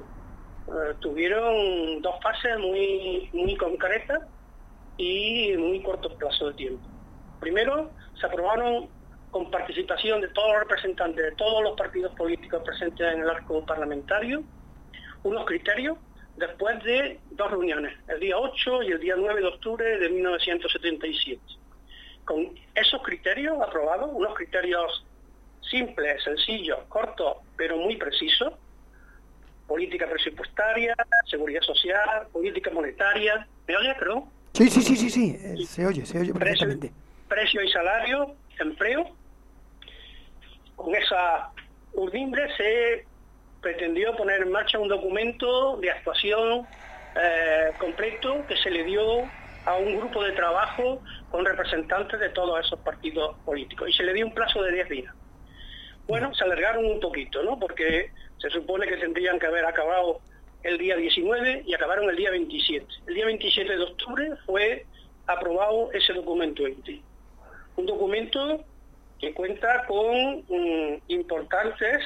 tuvieron dos fases muy, muy concretas y muy cortos plazos de tiempo. Primero, se aprobaron con participación de todos los representantes de todos los partidos políticos presentes en el arco parlamentario unos criterios después de dos reuniones, el día 8 y el día 9 de octubre de 1977. Con esos criterios aprobados, unos criterios simples, sencillos, cortos, pero muy precisos: política presupuestaria, seguridad social, política monetaria. ¿Me oye, perdón? Sí, se oye perfectamente. Precio y salario, empleo. Con esa urdimbre se pretendió poner en marcha un documento de actuación completo que se le dio a un grupo de trabajo con representantes de todos esos partidos políticos y se le dio un plazo de 10 días. Bueno, se alargaron un poquito, ¿no?, porque se supone que tendrían que haber acabado el día 19 y acabaron el día 27. El día 27 de octubre fue aprobado ese documento íntegro. Un documento que cuenta con importantes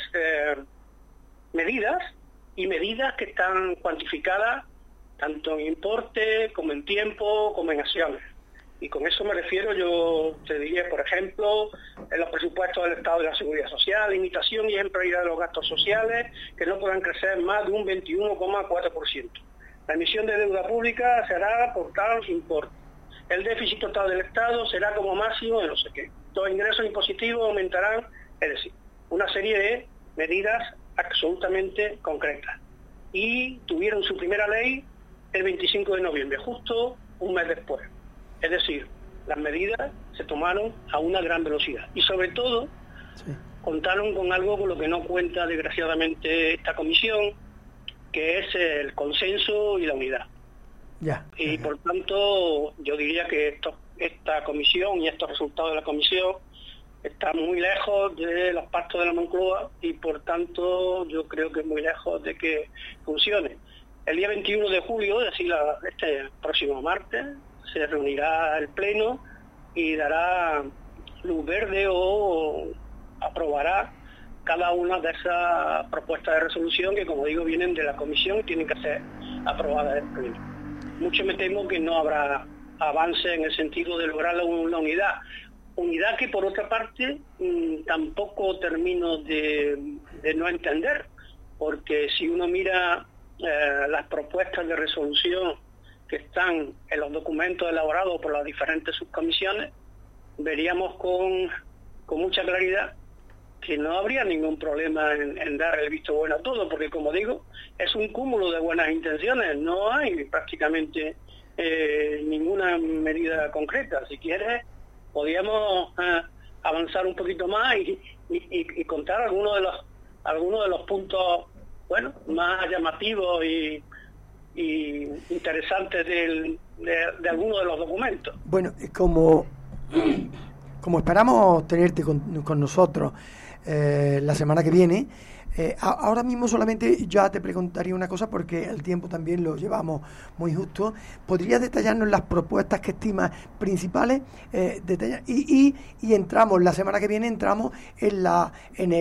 medidas y medidas que están cuantificadas tanto en importe como en tiempo como en acciones. Y con eso me refiero, yo te diría, por ejemplo, en los presupuestos del Estado de la Seguridad Social, limitación y ejemplaridad de los gastos sociales, que no puedan crecer más de un 21,4%. La emisión de deuda pública se hará por tal importe. El déficit total del Estado será como máximo de no sé qué. Los ingresos impositivos aumentarán, es decir, una serie de medidas absolutamente concretas. Y tuvieron su primera ley el 25 de noviembre, justo un mes después. Es decir, las medidas se tomaron a una gran velocidad. Y sobre todo, contaron con algo con lo que no cuenta desgraciadamente esta comisión, que es el consenso y la unidad. Y por tanto, yo diría que esta comisión y estos resultados de la comisión están muy lejos de los pactos de la Moncloa y por tanto yo creo que es muy lejos de que funcione. El día 21 de julio, es decir, este próximo martes, se reunirá el Pleno y dará luz verde o aprobará cada una de esas propuestas de resolución que, como digo, vienen de la comisión y tienen que ser aprobadas en el Pleno. Mucho me temo que no habrá avance en el sentido de lograr la unidad. Unidad que, por otra parte, tampoco termino de no entender, porque si uno mira las propuestas de resolución que están en los documentos elaborados por las diferentes subcomisiones, veríamos con mucha claridad que no habría ningún problema en dar el visto bueno a todo, porque, como digo, es un cúmulo de buenas intenciones, no hay prácticamente ninguna medida concreta. Si quieres, podríamos avanzar un poquito más y contar algunos de los puntos, bueno, más llamativos y interesantes de algunos de los documentos. Bueno, como esperamos tenerte con nosotros la semana que viene, ahora mismo solamente ya te preguntaría una cosa, porque el tiempo también lo llevamos muy justo. ¿Podrías detallarnos las propuestas que estimas principales? Y entramos, la semana que viene entramos en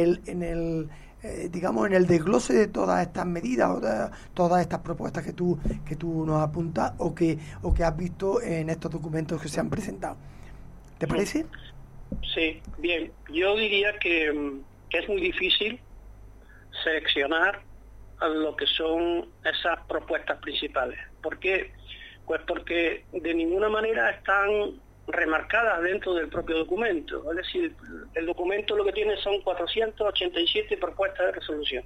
el desglose de todas estas medidas o de todas estas propuestas que tú nos apuntas o que has visto en estos documentos que se han presentado. ¿Te parece? Sí, bien. Yo diría que es muy difícil seleccionar lo que son esas propuestas principales. ¿Por qué? Pues porque de ninguna manera están remarcadas dentro del propio documento. Es decir, el documento lo que tiene son 487 propuestas de resolución.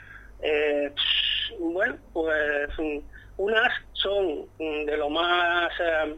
Bueno, pues unas son de lo más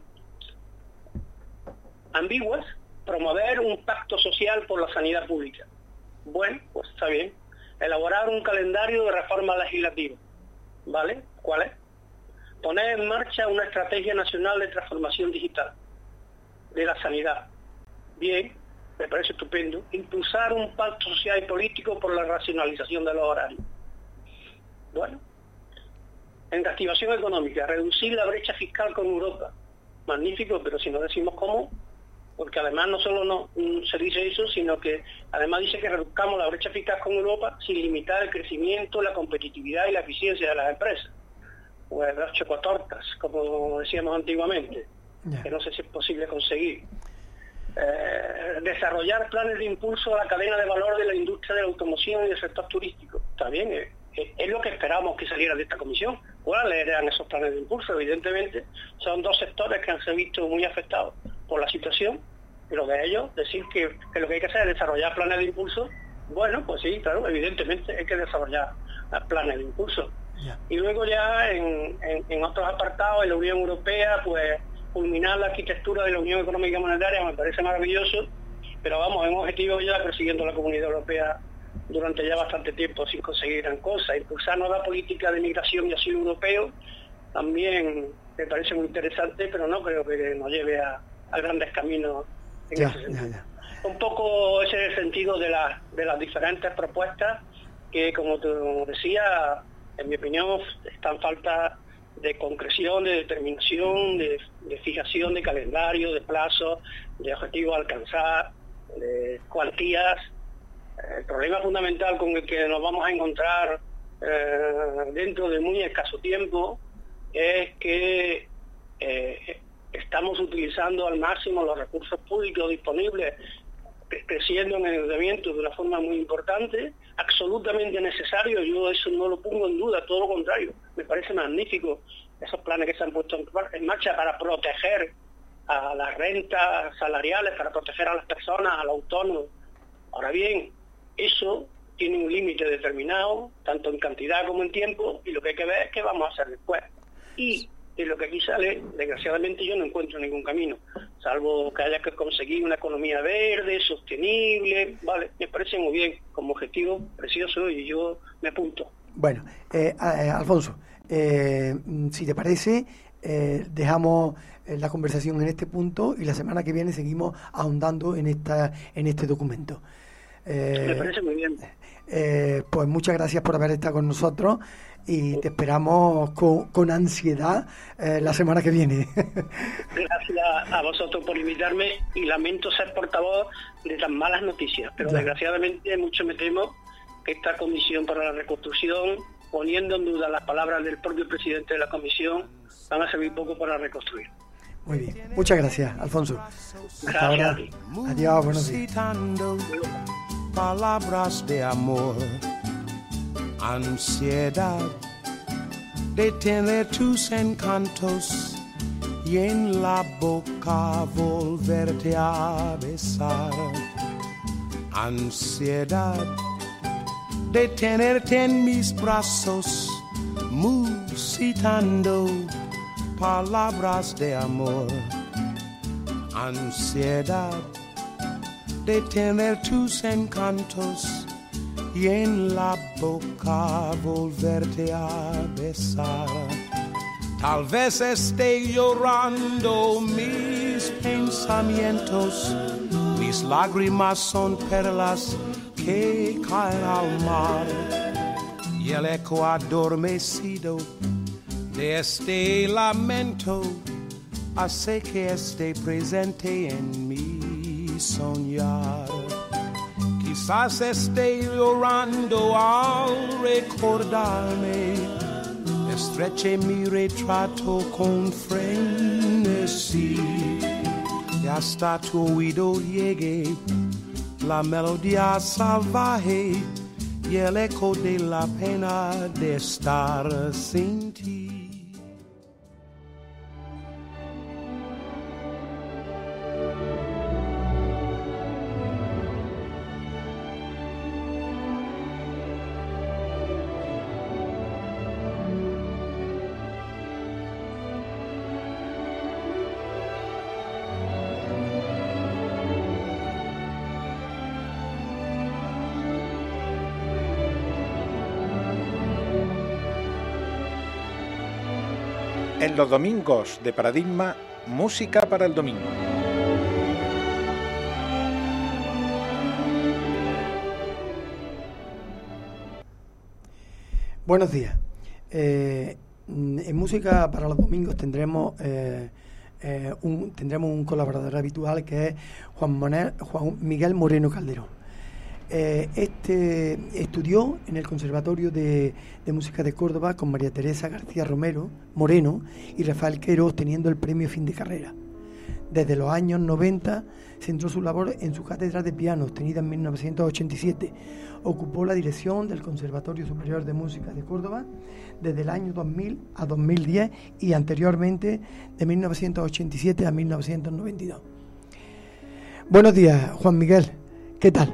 ambiguas. Promover un pacto social por la sanidad pública. Bueno, pues está bien. Elaborar un calendario de reforma legislativa. ¿Vale? ¿Cuál es? Poner en marcha una estrategia nacional de transformación digital de la sanidad. Bien, me parece estupendo. Impulsar un pacto social y político por la racionalización de los horarios. Bueno. En reactivación económica, reducir la brecha fiscal con Europa. Magnífico, pero si no decimos cómo, porque además no solo no se dice eso, sino que además dice que reduzcamos la brecha fiscal con Europa sin limitar el crecimiento, la competitividad y la eficiencia de las empresas. Pues las chocotortas, como decíamos antiguamente, que no sé si es posible conseguir. Desarrollar planes de impulso a la cadena de valor de la industria de la automoción y del sector turístico. También es lo que esperamos que saliera de esta comisión. ¿Cuáles eran esos planes de impulso? Evidentemente son dos sectores que han sido visto muy afectados por la situación, pero de ellos decir que lo que hay que hacer es desarrollar planes de impulso. Bueno, pues sí, claro, evidentemente hay que desarrollar planes de impulso. Y luego ya en otros apartados, en la Unión Europea, pues culminar la arquitectura de la Unión Económica y Monetaria me parece maravilloso, pero vamos, hemos objetivo ya persiguiendo la Comunidad Europea durante ya bastante tiempo sin conseguir gran cosa. Impulsar nueva política de migración y asilo europeo también me parece muy interesante, pero no creo que nos lleve a grandes caminos en ese sentido. Un poco ese sentido de las diferentes propuestas que, como te decía, en mi opinión, está en falta de concreción, de determinación, de fijación de calendario, de plazos, de objetivos a alcanzar, de cuantías. El problema fundamental con el que nos vamos a encontrar dentro de muy escaso tiempo es que estamos utilizando al máximo los recursos públicos disponibles, creciendo en endeudamiento de una forma muy importante, absolutamente necesario. Yo eso no lo pongo en duda, todo lo contrario, me parece magnífico esos planes que se han puesto en marcha para proteger a las rentas salariales, para proteger a las personas, al autónomo. Ahora bien, eso tiene un límite determinado, tanto en cantidad como en tiempo, y lo que hay que ver es qué vamos a hacer después. Y de lo que aquí sale, desgraciadamente yo no encuentro ningún camino, salvo que haya que conseguir una economía verde, sostenible. Vale, me parece muy bien, como objetivo precioso, y yo me apunto. Bueno, Alfonso, si te parece, dejamos la conversación en este punto y la semana que viene seguimos ahondando en este documento. Me parece muy bien. Pues muchas gracias por haber estado con nosotros y te esperamos con ansiedad la semana que viene. Gracias a vosotros por invitarme y lamento ser portavoz de tan malas noticias, pero desgraciadamente mucho me temo que esta comisión para la reconstrucción, poniendo en duda las palabras del propio presidente de la comisión, van a servir poco para reconstruir. Muy bien, muchas gracias, Alfonso. Hasta ahora. Adiós, buenos días. Palabras de amor, ansiedad de tener tus encantos y en la boca volverte a besar, ansiedad de tenerte en mis brazos musitando palabras de amor, ansiedad de tener tus encantos y en la boca volverte a besar. Tal vez esté llorando mis pensamientos, mis lágrimas son perlas que caen al mar y el eco adormecido de este lamento hace que esté presente en mi soñar. Quizás esté llorando al recordarme, estreche mi retrato con frenesí y hasta tu oído llegue la melodía salvaje y el eco de la pena de estar sin ti. En los domingos de Paradigma, música para el domingo. Buenos días. En música para los domingos tendremos un colaborador habitual que es Juan Miguel Moreno Calderón. Estudió en el Conservatorio de Música de Córdoba con María Teresa García Moreno y Rafael Quero, obteniendo el premio fin de carrera. Desde los años 90 centró su labor en su cátedra de piano, obtenida en 1987. Ocupó la dirección del Conservatorio Superior de Música de Córdoba desde el año 2000 a 2010 y anteriormente de 1987 a 1992. Buenos días, Juan Miguel. ¿Qué tal?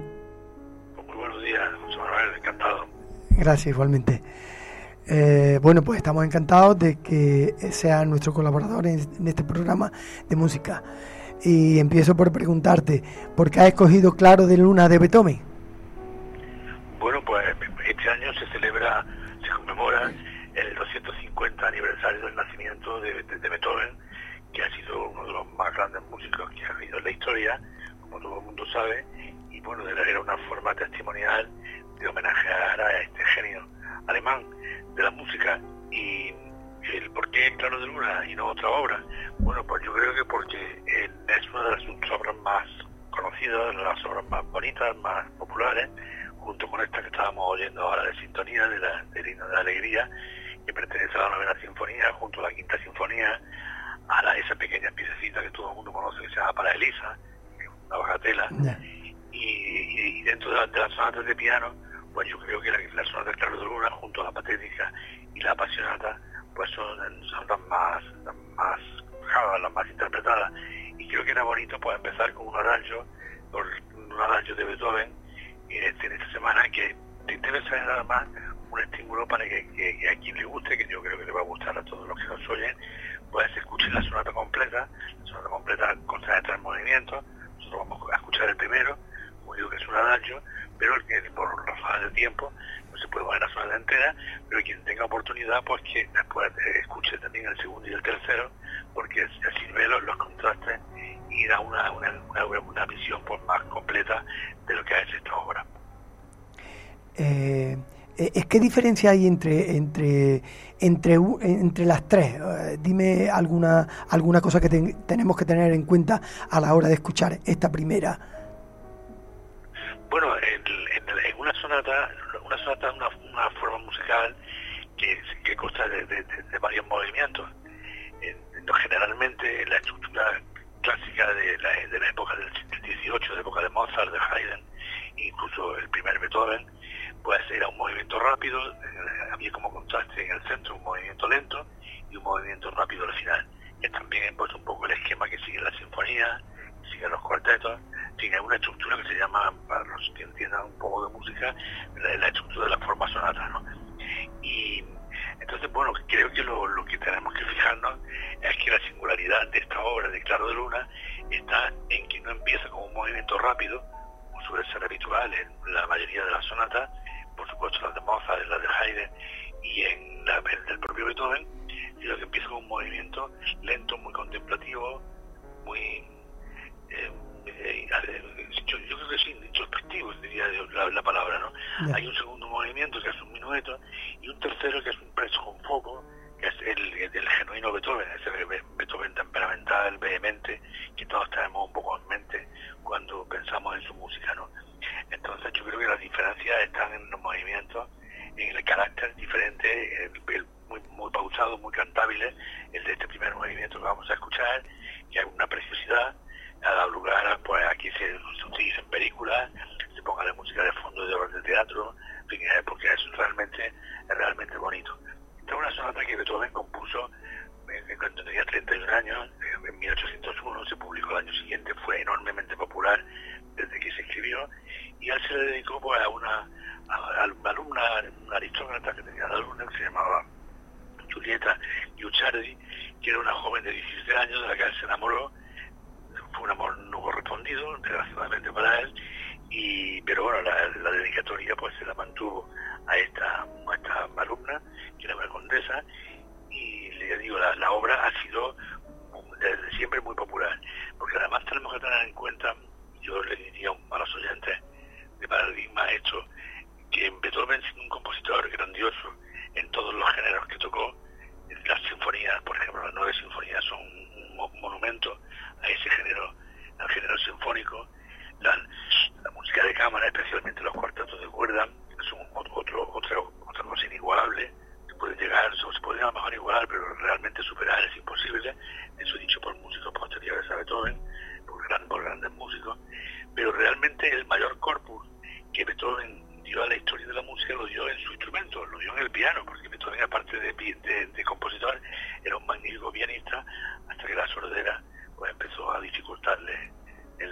Encantado. Gracias, igualmente. Bueno, pues estamos encantados de que seas nuestro colaborador en este programa de música. Y empiezo por preguntarte, ¿por qué has escogido Claro de Luna de Beethoven? Bueno, pues este año se conmemora el 250 aniversario del nacimiento de Beethoven, que ha sido uno de los más grandes músicos que ha habido en la historia, como todo el mundo sabe, y bueno, era una forma testimonial de homenajear a este genio alemán. la música. Y el por qué Claro de Luna y no otra obra, bueno, pues yo creo que porque es una de las obras más conocidas, las obras más bonitas, más populares, junto con esta que estábamos oyendo ahora de Sintonía, del Himno de la Alegría, que pertenece a la 9ª Sinfonía, junto a la 5ª Sinfonía, a esa pequeña piececita que todo el mundo conoce que se llama Para Elisa, que es una bagatela, y dentro de las sonatas de piano, pues yo creo que la sonata de Claro de Luna, junto a la Patética y la Apasionata, pues son las más interpretadas, y creo que era bonito pues empezar con un adagio de Beethoven en esta semana, que debe ser además un estímulo para que a quien le guste, que yo creo que le va a gustar a todos los que nos oyen, pues escuchen la sonata completa. La sonata completa consta de 3 movimientos. Nosotros vamos a escuchar el primero, como digo que es un adagio, pero el que por razones de tiempo no se puede poner la sonata entera, pero quien tenga oportunidad pues que después escuche también el segundo y el tercero, porque así ve los contrastes y da una visión pues más completa de lo que es esta obra. ¿Qué diferencia hay entre las tres? Dime alguna cosa que tenemos que tener en cuenta a la hora de escuchar esta primera. Bueno, en una sonata es una forma musical que consta de varios movimientos. Generalmente la estructura clásica de la época del 18, de la época de Mozart, de Haydn, incluso el primer Beethoven, pues era un movimiento rápido, había como contraste en el centro un movimiento lento y un movimiento rápido al final. Que también pues un poco el esquema que sigue la sinfonía, que siguen los cuartetos. En fin, hay una estructura que se llama, para los que entiendan un poco de música, la estructura de la forma sonata, ¿no? Y entonces, bueno, creo que lo que tenemos que fijarnos es que la singularidad de esta obra de Claro de Luna está en que no empieza con un movimiento rápido, como suele ser habitual en la mayoría de las sonatas, por supuesto las de Mozart, las de Haydn y en del propio Beethoven, sino que empieza con un movimiento lento, muy contemplativo, muy yo creo que sí, introspectivo diría la palabra, ¿no? Yeah. Hay un segundo movimiento que es un minueto y un tercero que es un presto con foco, que es el genuino Beethoven, ese Beethoven temperamental, vehemente, que todos tenemos un poco en mente cuando pensamos en su música, ¿no? Entonces yo creo que las diferencias están en los movimientos, en el carácter diferente, muy pausado, muy cantable, el de este primer movimiento que vamos a escuchar, que hay una preciosidad, ha dado lugar pues aquí se utilicen películas, se ponga la música de fondo de obras de teatro, en fin, porque es realmente bonito. Esta es una sonata que Beethoven compuso cuando tenía 31 años, en 1801, se publicó el año siguiente, fue enormemente popular desde que se escribió, y él se le dedicó pues a una alumna, una aristócrata que tenía de alumna, que se llamaba Giulietta Guicciardi, que era una joven de 17 años de la que él se enamoró. Fue un amor no correspondido, desgraciadamente para él, pero bueno, la dedicatoria pues se la mantuvo a esta alumna, que era una condesa, y le digo, la obra ha sido desde siempre muy popular, porque además tenemos que tener en cuenta, yo le diría a los oyentes de Paradigma esto, que Beethoven, siendo un compositor grandioso en todos los géneros que tocó, las sinfonías, por ejemplo, las 9 sinfonías son un monumento a ese género, al género sinfónico. La música de cámara, especialmente los cuartetos de cuerda, son otra cosa inigualable. Se puede a lo mejor igualar, pero realmente superar es imposible. Eso dicho por músicos posteriores a Beethoven, por grandes músicos. Pero realmente el mayor corpus que Beethoven dio a la historia de la música lo dio en su instrumento, lo dio en el piano, porque Beethoven, aparte de compositor, era un magnífico pianista, hasta que la sordera pues empezó a dificultarle el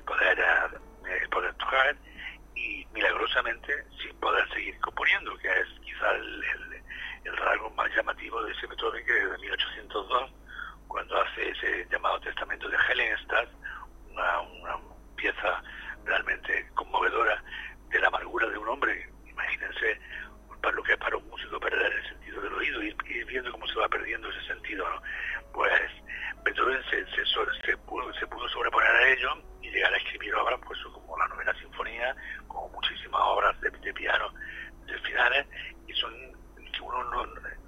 poder tocar, y milagrosamente sin poder seguir componiendo, que es quizá el rasgo más llamativo de ese Beethoven, que desde 1802, cuando hace ese llamado Testamento de Heiligenstadt, una pieza realmente conmovedora de la amargura de un hombre. Imagínense para lo que es para un músico perder el sentido del oído y viendo cómo se va perdiendo ese sentido, ¿no? Pues Beethoven se pudo sobreponer a ello y llegar a escribir obras pues como la 9ª Sinfonía, como muchísimas obras de piano de finales, y son que uno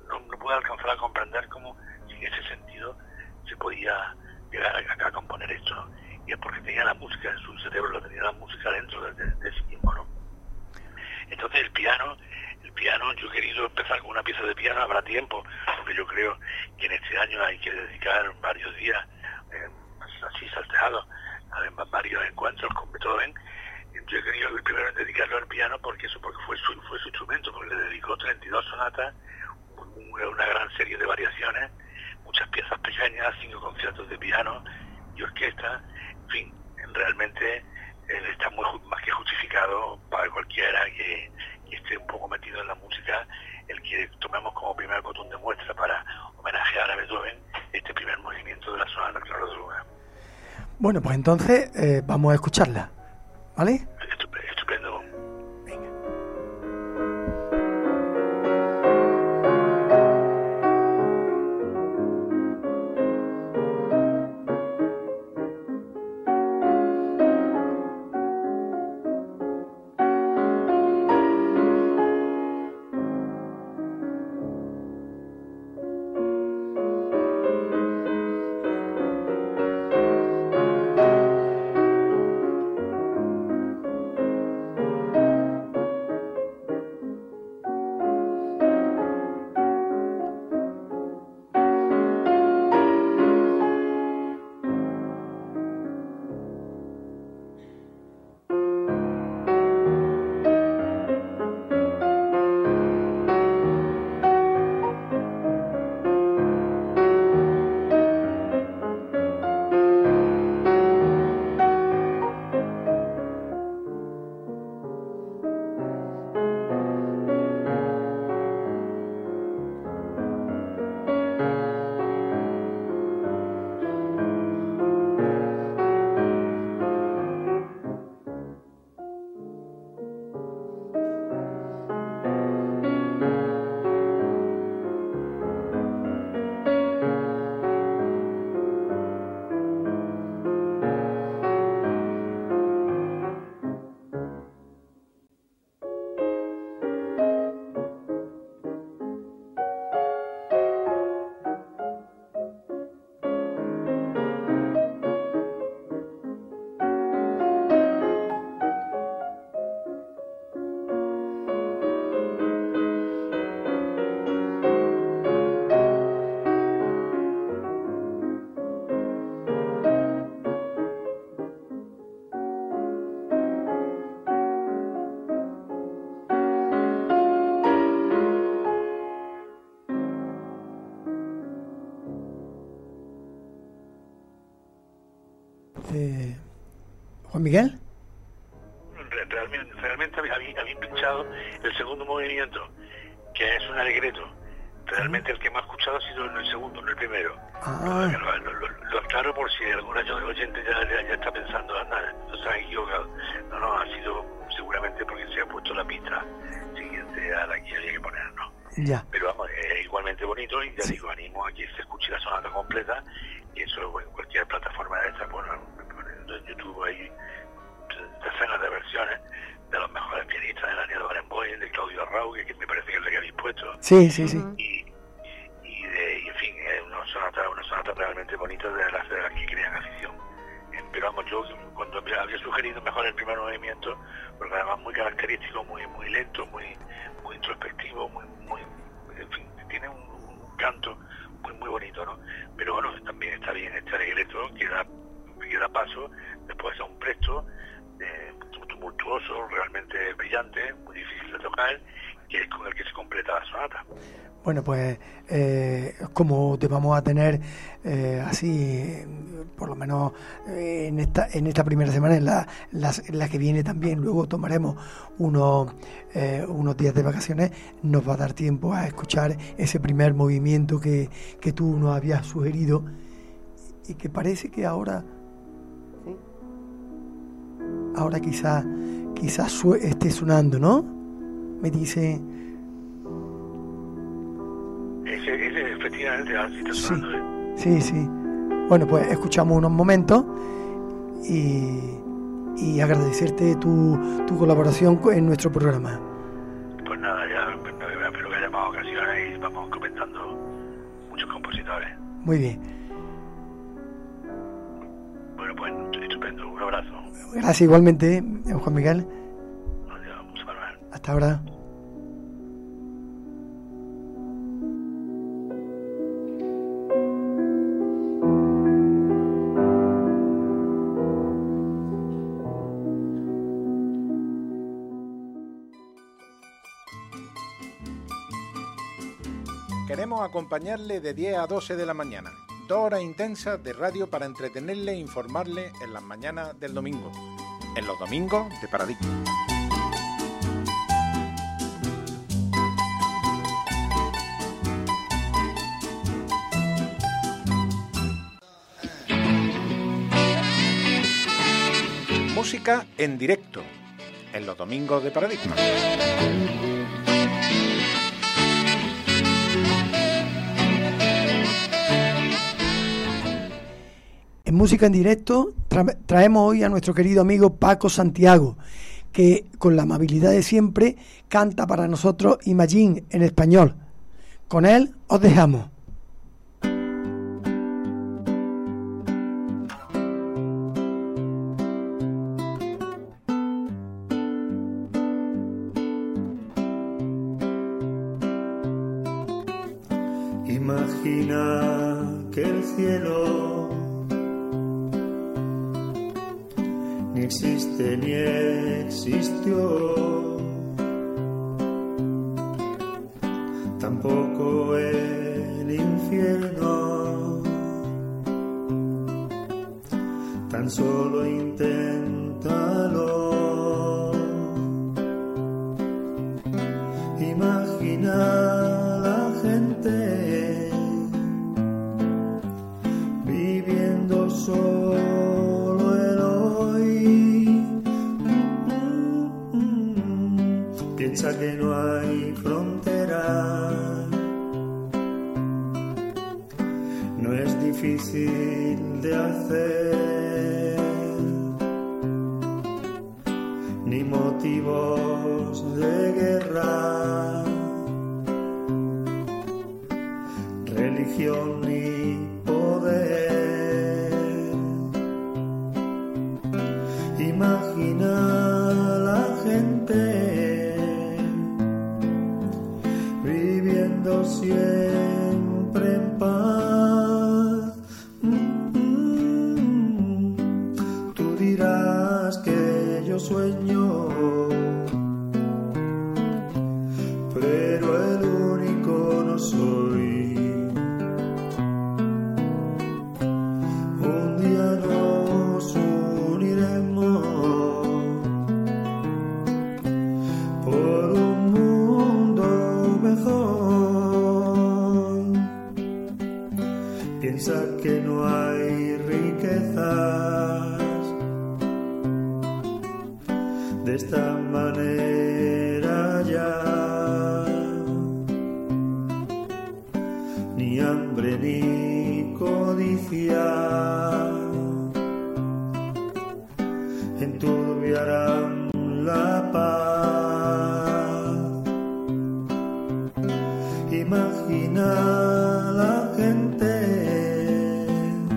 puede alcanzar a comprender cómo en ese sentido se podía llegar a componer esto, ¿no? Y es porque tenía la música en su cerebro, tenía la música dentro de sí mismo, ¿no? Entonces el piano, yo he querido empezar con una pieza de piano, habrá tiempo, porque yo creo que en este año hay que dedicar varios días, así salteados, a varios encuentros con Beethoven. Yo he querido el primero en dedicarlo al piano porque fue su instrumento, porque le dedicó 32 sonatas, una gran serie de variaciones, muchas piezas pequeñas, 5 conciertos de piano y orquesta, en fin, realmente él está más que justificado para cualquiera que esté un poco metido en la música, el que tomemos como primer botón de muestra para homenajear a Beethoven este primer movimiento de la sonata Claro de Luna. Bueno, pues entonces vamos a escucharla, ¿vale? Estupendo. Juan Miguel. Realmente había pinchado el segundo movimiento, que es un allegretto. Realmente el que más he escuchado ha sido el segundo, no el primero. Lo aclaro por si algún oyente ya está pensando, anda, no se han equivocado. No, ha sido seguramente porque se ha puesto la pista siguiente a la que había que poner, ¿no? Ya. Pero vamos, es igualmente bonito y ya digo, animo a que se escuche la sonata completa, y eso en cualquier plataforma de esta, bueno, en YouTube hay decenas de versiones de los mejores pianistas de Daniel Barenboim, de Claudio Arrau, que me parece que es el que habéis puesto. Sí. Y en fin, es una sonata realmente bonita de las que crean afición. Pero vamos, yo cuando había sugerido mejor el primer movimiento, porque además muy característico, muy lento, muy introspectivo, muy en fin, tiene un canto muy bonito, ¿no? Pero bueno, también está bien este allegretto que da paso después a un presto tumultuoso, realmente brillante, muy difícil de tocar, que es con el que se completa la sonata. Bueno, pues como te vamos a tener así, por lo menos en esta primera semana, en la que viene también, luego tomaremos unos días de vacaciones, nos va a dar tiempo a escuchar ese primer movimiento que tú nos habías sugerido y que parece que ahora quizás esté sonando, ¿no? Me dice... Ese efectivamente así está sonando. Sí. Bueno, pues escuchamos unos momentos y agradecerte tu colaboración en nuestro programa. Pues nada, ya espero que haya más ocasiones y vamos comentando Muy bien. Bueno, pues estupendo. Un abrazo. Gracias igualmente, Juan Miguel. Adiós, Manuel. Hasta ahora. Queremos acompañarle de 10 a 12 de la mañana. 2 horas intensas de radio para entretenerle e informarle en las mañanas del domingo. En los domingos de Paradigma. Música en directo. En los domingos de Paradigma. En Música en Directo traemos hoy a nuestro querido amigo Paco Santiago, que con la amabilidad de siempre canta para nosotros Imagine en español. Con él os dejamos. Imagina que el cielo ni existe ni existió, tampoco el infierno, tan solo inténtalo. Imagina la gente viviendo solo el hoy. Piensa que no hay frontera, no es difícil de hacer, ni motivos de guerra, religión ni poder. Imagina la gente viviendo siempre en paz. Tú dirás que yo sueño, pero el único no soy. Un día nos uniremos por un mundo mejor. Piensa que no hay riquezas de esta manera ya, ni hambre ni codicia enturbiarán la paz. Imagina la gente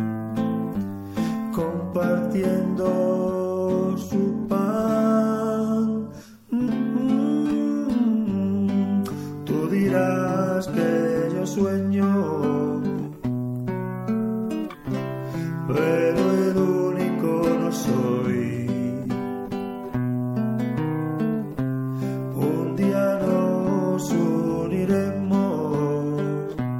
compartiendo su pan. Tú dirás que yo sueño, pero el único no soy. Un día nos uniremos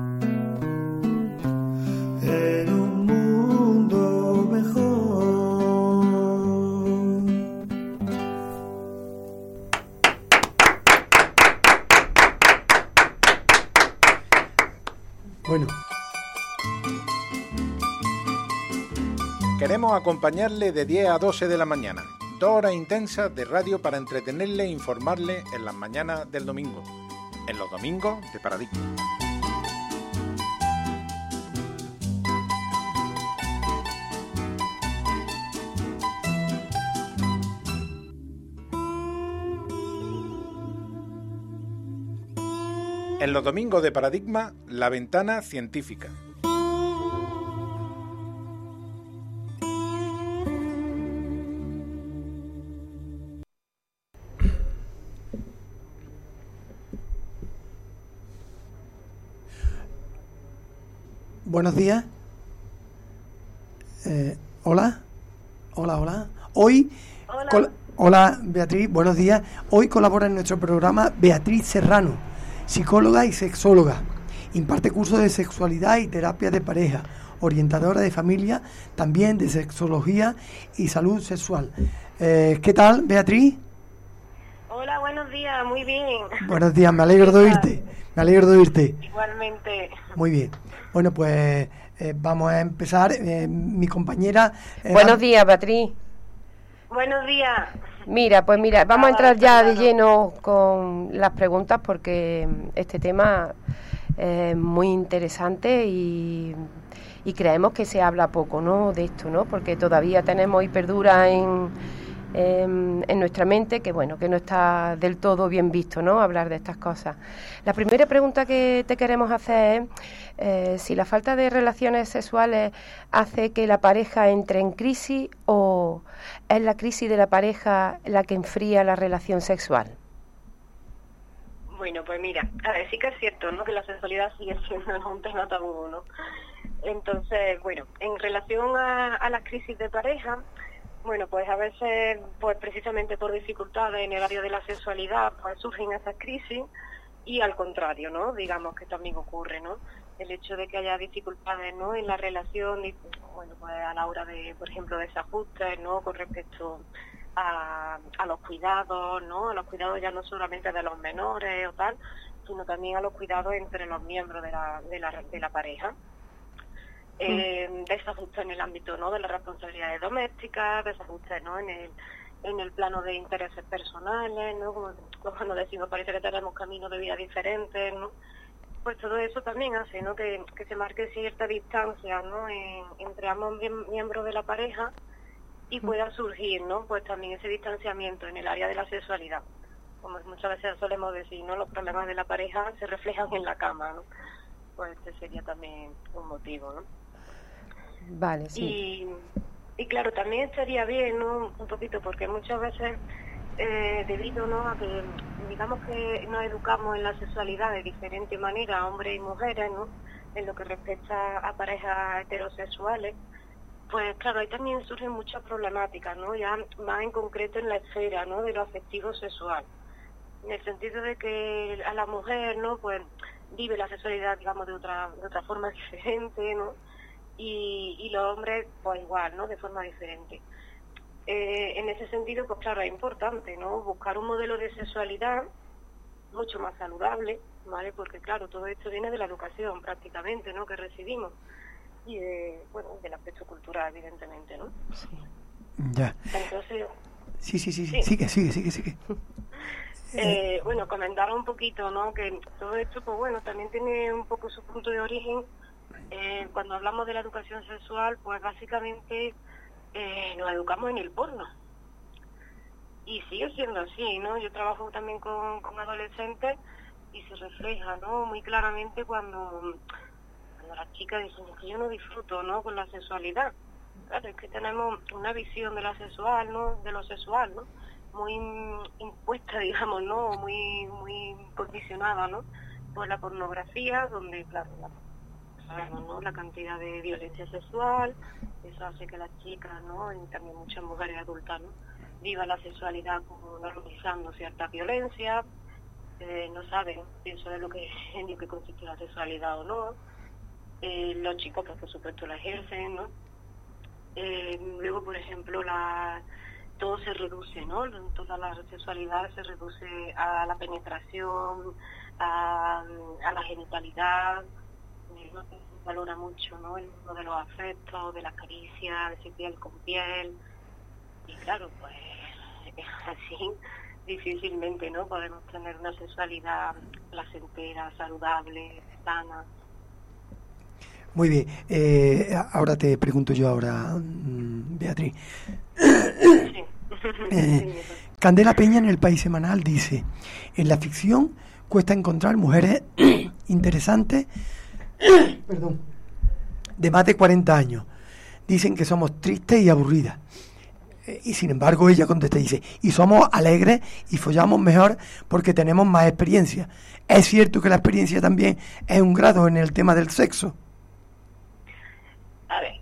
en un mundo mejor. Bueno. Queremos acompañarle de 10 a 12 de la mañana. 2 horas intensas de radio para entretenerle e informarle en las mañanas del domingo. En los domingos de Paradigma. En los domingos de Paradigma, la ventana científica. Buenos días. Hola. Hoy, hola Beatriz, buenos días. Hoy colabora en nuestro programa Beatriz Serrano, psicóloga y sexóloga. Imparte cursos de sexualidad y terapia de pareja, orientadora de familia, también de sexología y salud sexual. ¿Qué tal, Beatriz? Hola, buenos días, muy bien. Buenos días, me alegro de oírte. Igualmente. Muy bien. Bueno, pues vamos a empezar. Mi compañera... Buenos días, Beatriz. Buenos días. Mira, vamos a entrar ya de lleno con las preguntas porque este tema es muy interesante y creemos que se habla poco, ¿no?, de esto, ¿no?, porque todavía tenemos y perdura en nuestra mente que bueno, que no está del todo bien visto, ¿no?, hablar de estas cosas. La primera pregunta que te queremos hacer es si la falta de relaciones sexuales hace que la pareja entre en crisis o es la crisis de la pareja la que enfría la relación sexual. Bueno, pues mira, a ver, sí que es cierto, ¿no?, que la sexualidad sigue siendo un tema tabú, ¿no? Entonces, bueno, en relación a las crisis de pareja, bueno, pues a veces, pues precisamente por dificultades en el área de la sexualidad, pues surgen esas crisis y al contrario, ¿no?, digamos que también ocurre, ¿no?, el hecho de que haya dificultades, ¿no?, en la relación, y, bueno, pues a la hora de, por ejemplo, desajustes, ¿no?, con respecto a los cuidados, ¿no?, a los cuidados ya no solamente de los menores o tal, sino también a los cuidados entre los miembros de la pareja. Desajustes en el ámbito, ¿no?, de las responsabilidades domésticas, desajustes, ¿no?, en el plano de intereses personales, ¿no?, como cuando decimos parece que tenemos caminos de vida diferentes, ¿no?, pues todo eso también hace, ¿no?, que se marque cierta distancia, ¿no?, entre ambos miembros de la pareja y pueda surgir, ¿no?, pues también ese distanciamiento en el área de la sexualidad. Como muchas veces solemos decir, ¿no?, los problemas de la pareja se reflejan en la cama, ¿no?, pues este sería también un motivo, ¿no? Vale, sí. Y claro, también estaría bien, ¿no?, un poquito, porque muchas veces debido, ¿no?, a que digamos que nos educamos en la sexualidad de diferente manera, hombres y mujeres, ¿no?, en lo que respecta a parejas heterosexuales, pues claro, ahí también surgen muchas problemáticas, ¿no?, ya más en concreto en la esfera, ¿no?, de lo afectivo sexual, en el sentido de que a la mujer, ¿no?, pues vive la sexualidad, digamos, de otra forma diferente, ¿no?, y los hombres, pues igual, ¿no?, de forma diferente. En ese sentido, pues claro, es importante, ¿no?, buscar un modelo de sexualidad mucho más saludable, ¿vale?, porque claro, todo esto viene de la educación prácticamente, ¿no?, que recibimos, y del aspecto cultural, evidentemente, ¿no? Sí. Ya. Entonces... Sí. Sigue. Bueno, comentar un poquito, ¿no?, que todo esto, pues bueno, también tiene un poco su punto de origen. Cuando hablamos de la educación sexual, pues básicamente nos educamos en el porno. Y sigue siendo así, ¿no? Yo trabajo también con adolescentes y se refleja, ¿no?, muy claramente cuando las chicas dicen que yo no disfruto, ¿no?, con la sexualidad. Claro, es que tenemos una visión de la sexual, ¿no?, de lo sexual, ¿no?, muy impuesta, digamos, ¿no?, muy condicionada, ¿no?, por la pornografía, donde, claro, sabemos, ¿no?, la cantidad de violencia sexual, eso hace que las chicas, ¿no?, y también muchas mujeres adultas, ¿no?, vivan la sexualidad como normalizando cierta violencia, no saben, pienso, de lo que consiste la sexualidad o no. Los chicos, pues por supuesto la ejercen, ¿no? Luego, por ejemplo, todo se reduce, ¿no? Toda la sexualidad se reduce a la penetración, a la genitalidad. No se valora mucho, ¿no?, el mundo de los afectos, de las caricias, de piel con piel. Y claro, pues así difícilmente, ¿no?, podemos tener una sexualidad placentera, saludable, sana. Muy bien. Ahora te pregunto yo Beatriz. Sí. Candela Peña en El País Semanal dice: en la ficción cuesta encontrar mujeres interesantes de más de 40 años. Dicen que somos tristes y aburridas. Y sin embargo ella contesta y dice: y somos alegres y follamos mejor porque tenemos más experiencia. ¿Es cierto que la experiencia también es un grado en el tema del sexo?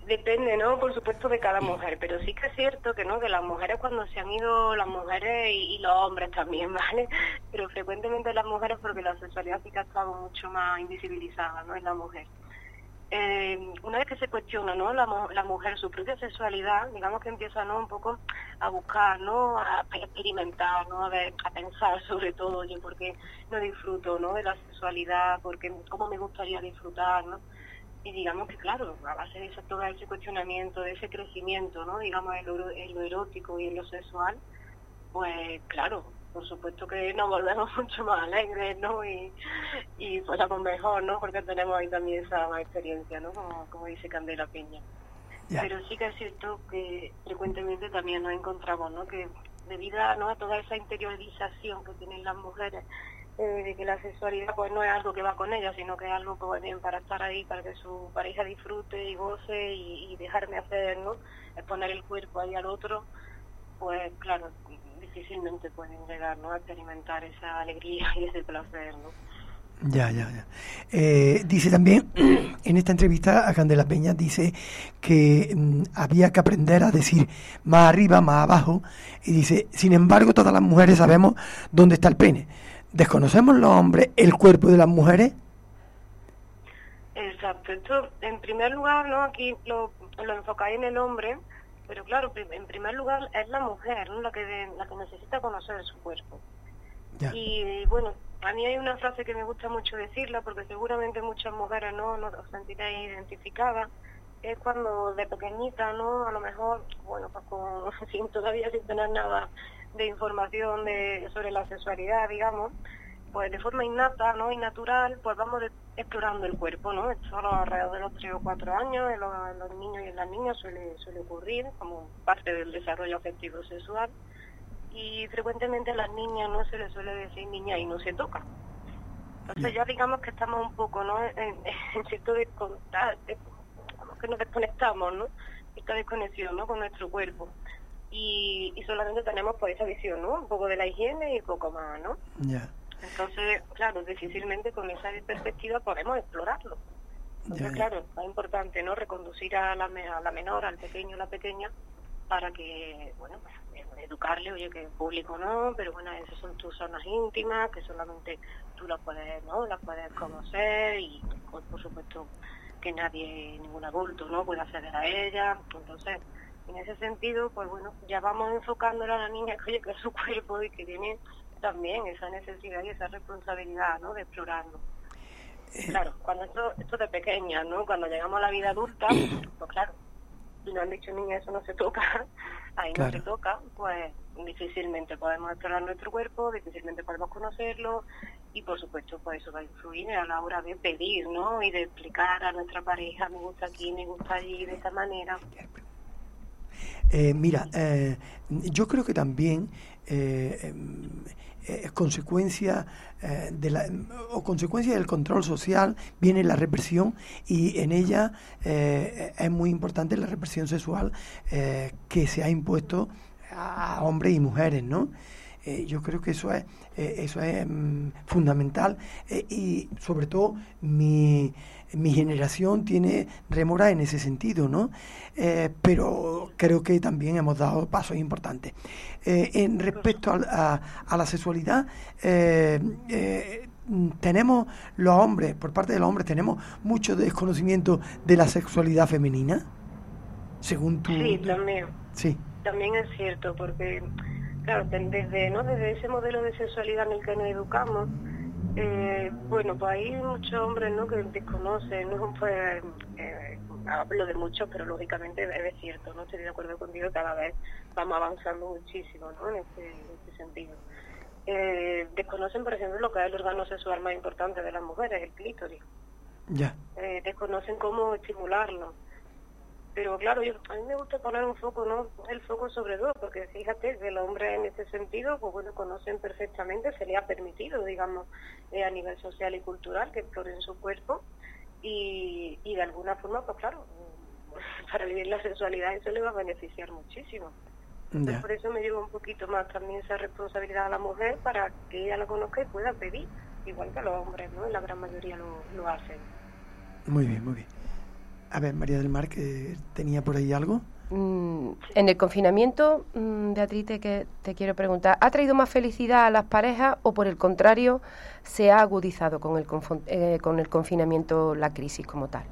Depende, ¿no? Por supuesto, de cada mujer, pero sí que es cierto que no, que las mujeres cuando se han ido, las mujeres y los hombres también, ¿vale? Pero frecuentemente las mujeres, porque la sexualidad sí que ha estado mucho más invisibilizada, ¿no? En la mujer. Una vez que se cuestiona, ¿no? La mujer su propia sexualidad, digamos que empieza, ¿no? Un poco a buscar, ¿no? A experimentar, ¿no? A pensar sobre todo, oye, ¿por qué no disfruto, ¿no? De la sexualidad? Porque cómo me gustaría disfrutar, ¿no? Y digamos que, claro, a base de todo ese cuestionamiento, de ese crecimiento, ¿no? Digamos, en lo erótico y en lo sexual, pues, claro, por supuesto que nos volvemos mucho más alegres, ¿no? Y pasamos mejor, ¿no? Porque tenemos ahí también esa más experiencia, ¿no? Como dice Candela Peña. Yeah. Pero sí que es cierto que frecuentemente también nos encontramos, ¿no? Que debido a, ¿no? a toda esa interiorización que tienen las mujeres, de que la sexualidad pues no es algo que va con ella, sino que es algo pues bien para estar ahí, para que su pareja disfrute y goce y dejarme hacer, ¿no? Exponer el cuerpo ahí al otro, pues claro, difícilmente pueden llegar, ¿no? A experimentar esa alegría y ese placer, ¿no? Ya. Dice también, en esta entrevista a Candela Peña, dice que había que aprender a decir más arriba, más abajo, y dice, sin embargo, todas las mujeres sabemos dónde está el pene. ¿Desconocemos los hombres el cuerpo de las mujeres? Exacto. Esto, en primer lugar, ¿no? Aquí lo enfocáis en el hombre, pero claro, en primer lugar es la mujer, ¿no? la que necesita conocer su cuerpo. Ya. Y bueno, a mí hay una frase que me gusta mucho decirla, porque seguramente muchas mujeres no os sentiréis identificadas, es cuando de pequeñita, ¿no? A lo mejor, bueno, pues todavía sin tener nada de información sobre la sexualidad, digamos, pues de forma innata, ¿no? Y natural, pues vamos explorando el cuerpo, ¿no? Esto alrededor de los 3 o 4 años, en los niños y en las niñas suele ocurrir como parte del desarrollo afectivo sexual, y frecuentemente a las niñas no se les suele decir niña y no se toca. Entonces ya digamos que estamos un poco, ¿no? En cierto digamos que nos desconectamos, ¿no? Esta desconexión, ¿no? Con nuestro cuerpo. Y solamente tenemos pues esa visión, ¿no? Un poco de la higiene y poco más, ¿no? Yeah. Entonces, claro, difícilmente con esa perspectiva podemos explorarlo. Entonces, claro, es importante, ¿no? Reconducir a la menor, al pequeño, a la pequeña, para que, bueno, pues, educarle, oye, que en público no, pero bueno, esas son tus zonas íntimas, que solamente tú las puedes, ¿no? Las puedes conocer y, por supuesto, que nadie, ningún adulto, ¿no? Puede acceder a ella. Entonces, en ese sentido, pues bueno, ya vamos enfocándola a la niña que, oye, que es su cuerpo y que tiene también esa necesidad y esa responsabilidad, ¿no? De explorarlo. Claro, cuando esto de pequeña, ¿no? Cuando llegamos a la vida adulta, pues claro, si nos han dicho niña eso no se toca, ahí no se toca, pues difícilmente podemos explorar nuestro cuerpo, difícilmente podemos conocerlo, y por supuesto pues eso va a influir a la hora de pedir, ¿no? Y de explicar a nuestra pareja, me gusta aquí, me gusta allí, de esta manera. Mira, yo creo que también consecuencia consecuencia del control social viene la represión, y en ella es muy importante la represión sexual que se ha impuesto a hombres y mujeres, ¿no? Yo creo que eso es fundamental, y sobre todo mi generación tiene remora en ese sentido, ¿no? Pero creo que también hemos dado pasos importantes. En respecto a la sexualidad, tenemos los hombres, por parte de los hombres, tenemos mucho desconocimiento de la sexualidad femenina, según tú. Sí, también. Sí. También es cierto, porque claro, desde ese modelo de sexualidad en el que nos educamos, bueno, pues hay muchos hombres, ¿no? Que desconocen, ¿no? Pues hablo de muchos, pero lógicamente es cierto, ¿no? Estoy de acuerdo contigo, cada vez vamos avanzando muchísimo, ¿no? En este sentido. Desconocen, por ejemplo, lo que es el órgano sexual más importante de las mujeres, el clítoris. Ya. Desconocen cómo estimularlo. Pero claro, a mí me gusta poner un foco, ¿no? El foco sobre todo, porque fíjate que los hombres en este sentido, pues bueno, conocen perfectamente, se les ha permitido, digamos, a nivel social y cultural, que exploren su cuerpo, y de alguna forma, pues claro, para vivir la sexualidad eso le va a beneficiar muchísimo. Entonces, por eso me llevo un poquito más también esa responsabilidad a la mujer, para que ella la conozca y pueda pedir, igual que los hombres, ¿no? Y la gran mayoría lo hacen. Muy bien, muy bien. A ver, María del Mar, que tenía por ahí algo. En el confinamiento, Beatriz, te quiero preguntar, ¿ha traído más felicidad a las parejas o por el contrario se ha agudizado con el confinamiento la crisis como tal?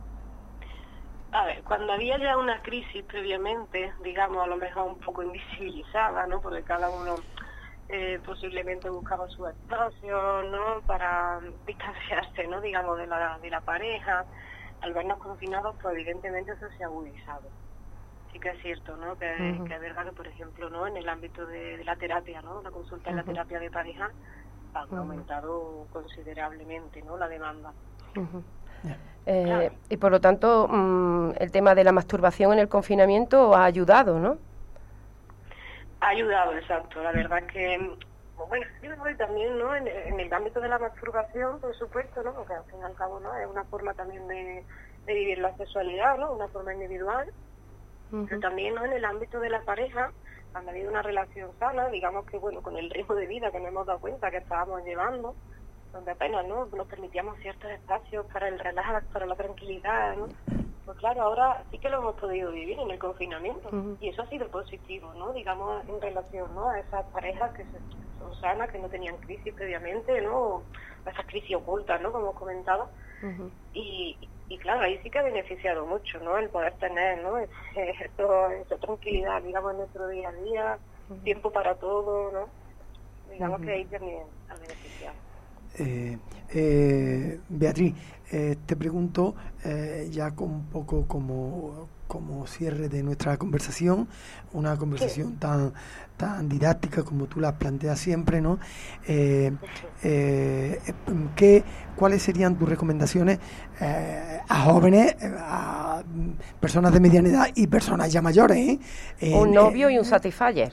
A ver, cuando había ya una crisis previamente, digamos, a lo mejor un poco invisibilizada, ¿no? Porque cada uno posiblemente buscaba su espacio, ¿no? Para distanciarse, ¿no? Digamos, de la pareja. Al vernos confinados, pues evidentemente eso se ha agudizado. Sí que es cierto, ¿no? Que es verdad que, por ejemplo, ¿no? En el ámbito de la terapia, ¿no? La consulta en la terapia de pareja ha aumentado considerablemente, ¿no? La demanda. Y por lo tanto, el tema de la masturbación en el confinamiento ha ayudado, ¿no? Ha ayudado, exacto. La verdad es que, bueno, yo voy también, ¿no? En el ámbito de la masturbación, por supuesto, ¿no? Porque al fin y al cabo, ¿no? Es una forma también de vivir la sexualidad, ¿no? Una forma individual. Pero también, ¿no? En el ámbito de la pareja, cuando ha habido una relación sana, digamos que, bueno, con el ritmo de vida que nos hemos dado cuenta que estábamos llevando, donde apenas, ¿no? Nos permitíamos ciertos espacios para el relax, para la tranquilidad, ¿no? Pues claro, ahora sí que lo hemos podido vivir en el confinamiento y eso ha sido positivo, ¿no? Digamos, en relación, ¿no? A esas parejas que son sanas, que no tenían crisis previamente, ¿no? A esas crisis ocultas, ¿no? Como comentaba. Y claro, ahí sí que ha beneficiado mucho, ¿no? El poder tener, ¿no? Esa tranquilidad, digamos, en nuestro día a día, tiempo para todo, ¿no? Digamos que ahí también ha beneficiado. Beatriz, te pregunto, ya con un poco como cierre de nuestra conversación, una conversación tan didáctica como tú la planteas siempre, ¿no? ¿Cuáles serían tus recomendaciones a jóvenes, a personas de mediana edad y personas ya mayores? Un novio y un Satisfyer.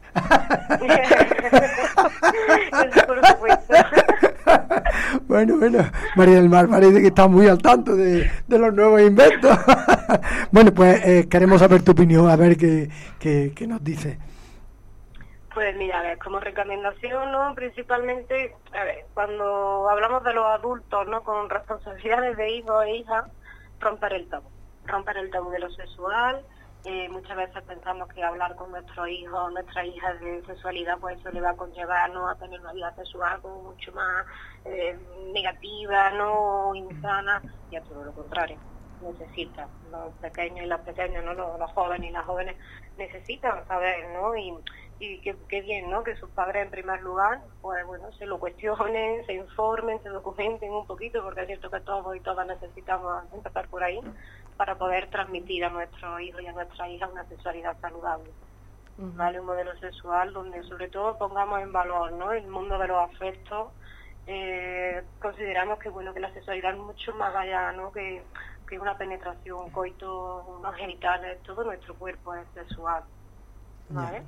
Por supuesto. Bueno, María del Mar parece que está muy al tanto de los nuevos inventos. Bueno, pues queremos saber tu opinión, a ver qué nos dice. Pues mira, a ver, como recomendación, ¿no? Principalmente, a ver, cuando hablamos de los adultos, ¿no? Con responsabilidades de hijos e hijas, romper el tabú de lo sexual. Muchas veces pensamos que hablar con nuestros hijos o nuestras hijas de sexualidad, pues eso le va a conllevar, ¿no? A tener una vida sexual como mucho más negativa, ¿no? Insana, y a todo lo contrario. Necesitan los pequeños y las pequeñas, ¿no? Los jóvenes y las jóvenes necesitan saber, ¿no? Y qué bien, ¿no? Que sus padres en primer lugar, pues bueno, se lo cuestionen, se informen, se documenten un poquito, porque es cierto que todos y todas necesitamos empezar por ahí para poder transmitir a nuestros hijos y a nuestras hijas una sexualidad saludable. ¿Vale? Un modelo sexual donde sobre todo pongamos en valor, ¿no? El mundo de los afectos. Consideramos que bueno, que la sexualidad es mucho más allá, ¿no? Que una penetración, coito, unos genitales, todo nuestro cuerpo es sexual, ¿vale?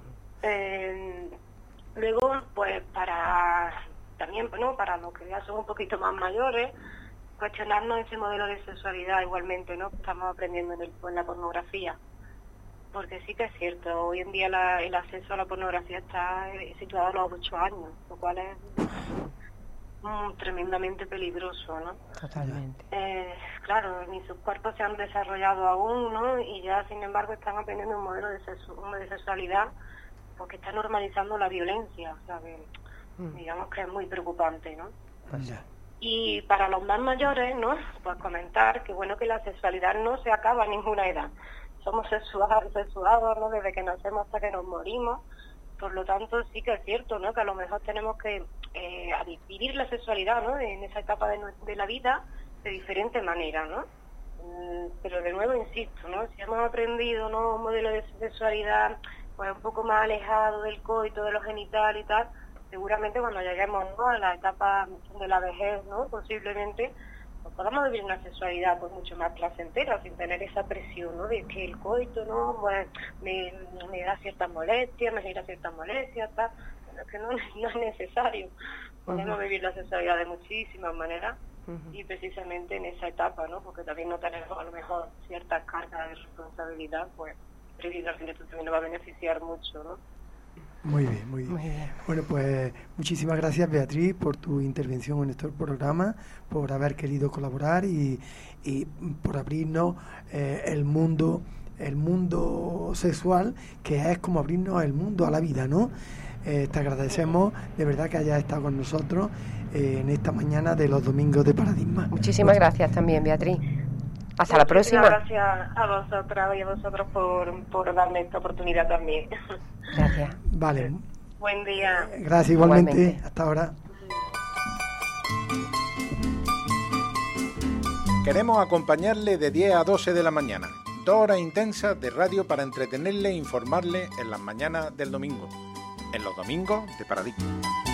Luego, pues para también, ¿no? Para los que ya son un poquito más mayores, cuestionarnos ese modelo de sexualidad igualmente, ¿no? Que estamos aprendiendo en la pornografía, porque sí que es cierto, hoy en día el acceso a la pornografía está situado a los 8 años, lo cual es tremendamente peligroso, ¿no? Totalmente. Claro, ni sus cuerpos se han desarrollado aún, ¿no? Y ya, sin embargo, están aprendiendo un modelo de sexualidad porque está normalizando la violencia, o sea, que digamos que es muy preocupante, ¿no? Y para los más mayores, ¿no? Pues comentar que bueno, que la sexualidad no se acaba a ninguna edad. Somos sexuados, ¿no? Desde que nacemos hasta que nos morimos. Por lo tanto, sí que es cierto, ¿no? Que a lo mejor tenemos que vivir la sexualidad, ¿no? En esa etapa de la vida de diferente manera, ¿no? Pero de nuevo insisto, ¿no? Si hemos aprendido, ¿no? Un modelo de sexualidad pues un poco más alejado del coito, de los genitales y tal, seguramente cuando lleguemos, ¿no? A la etapa de la vejez, ¿no? Posiblemente pues podamos vivir una sexualidad pues mucho más placentera, sin tener esa presión, ¿no? De que el coito, ¿no? Pues me da ciertas molestias, me genera ciertas molestias, tal. Pero que no es necesario. Podemos vivir la sexualidad de muchísimas maneras y precisamente en esa etapa, ¿no? Porque también no tenemos a lo mejor ciertas cargas de responsabilidad, pues precisamente esto también nos va a beneficiar mucho, ¿no? Muy bien, muy bien. Bueno, pues muchísimas gracias, Beatriz, por tu intervención en este programa, por haber querido colaborar y por abrirnos el mundo sexual, que es como abrirnos el mundo a la vida, ¿no? Te agradecemos de verdad que hayas estado con nosotros en esta mañana de los domingos de Paradigma. Muchísimas gracias también, Beatriz. Hasta la próxima. Gracias a vosotras y a vosotros por darme esta oportunidad también. Gracias. Vale. Buen día. Gracias igualmente. Hasta ahora. Queremos acompañarle de 10 a 12 de la mañana. 2 horas intensas de radio para entretenerle e informarle en las mañanas del domingo. En los domingos de Paradigma.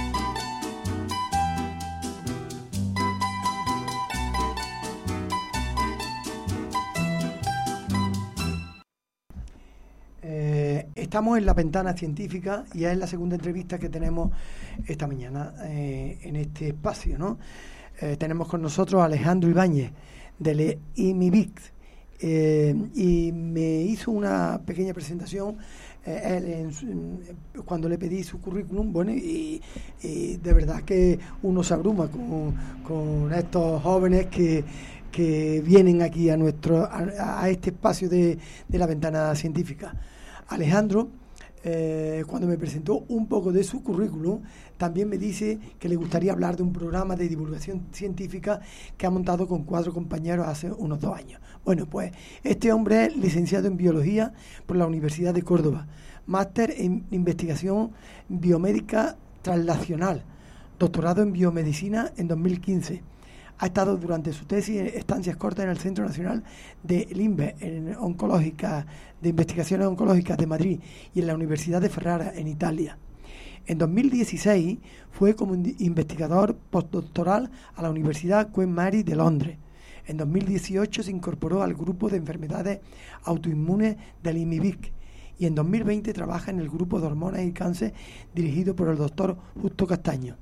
Estamos en la ventana científica y es la segunda entrevista que tenemos esta mañana en este espacio, ¿no? Tenemos con nosotros a Alejandro Ibáñez del IMIBIC y me hizo una pequeña presentación él cuando le pedí su currículum, bueno, y de verdad que uno se abruma con estos jóvenes que vienen aquí a este espacio de la ventana científica. Alejandro, cuando me presentó un poco de su currículum, también me dice que le gustaría hablar de un programa de divulgación científica que ha montado con 4 compañeros hace unos 2 años. Bueno, pues este hombre es licenciado en Biología por la Universidad de Córdoba, máster en Investigación Biomédica Translacional, doctorado en Biomedicina en 2015. Ha estado durante su tesis en estancias cortas en el Centro Nacional de LIMBE, de Investigaciones Oncológicas de Madrid, y en la Universidad de Ferrara, en Italia. En 2016 fue como investigador postdoctoral a la Universidad Queen Mary de Londres. En 2018 se incorporó al grupo de enfermedades autoinmunes del IMIBIC y en 2020 trabaja en el grupo de hormonas y cáncer dirigido por el doctor Justo Castaño.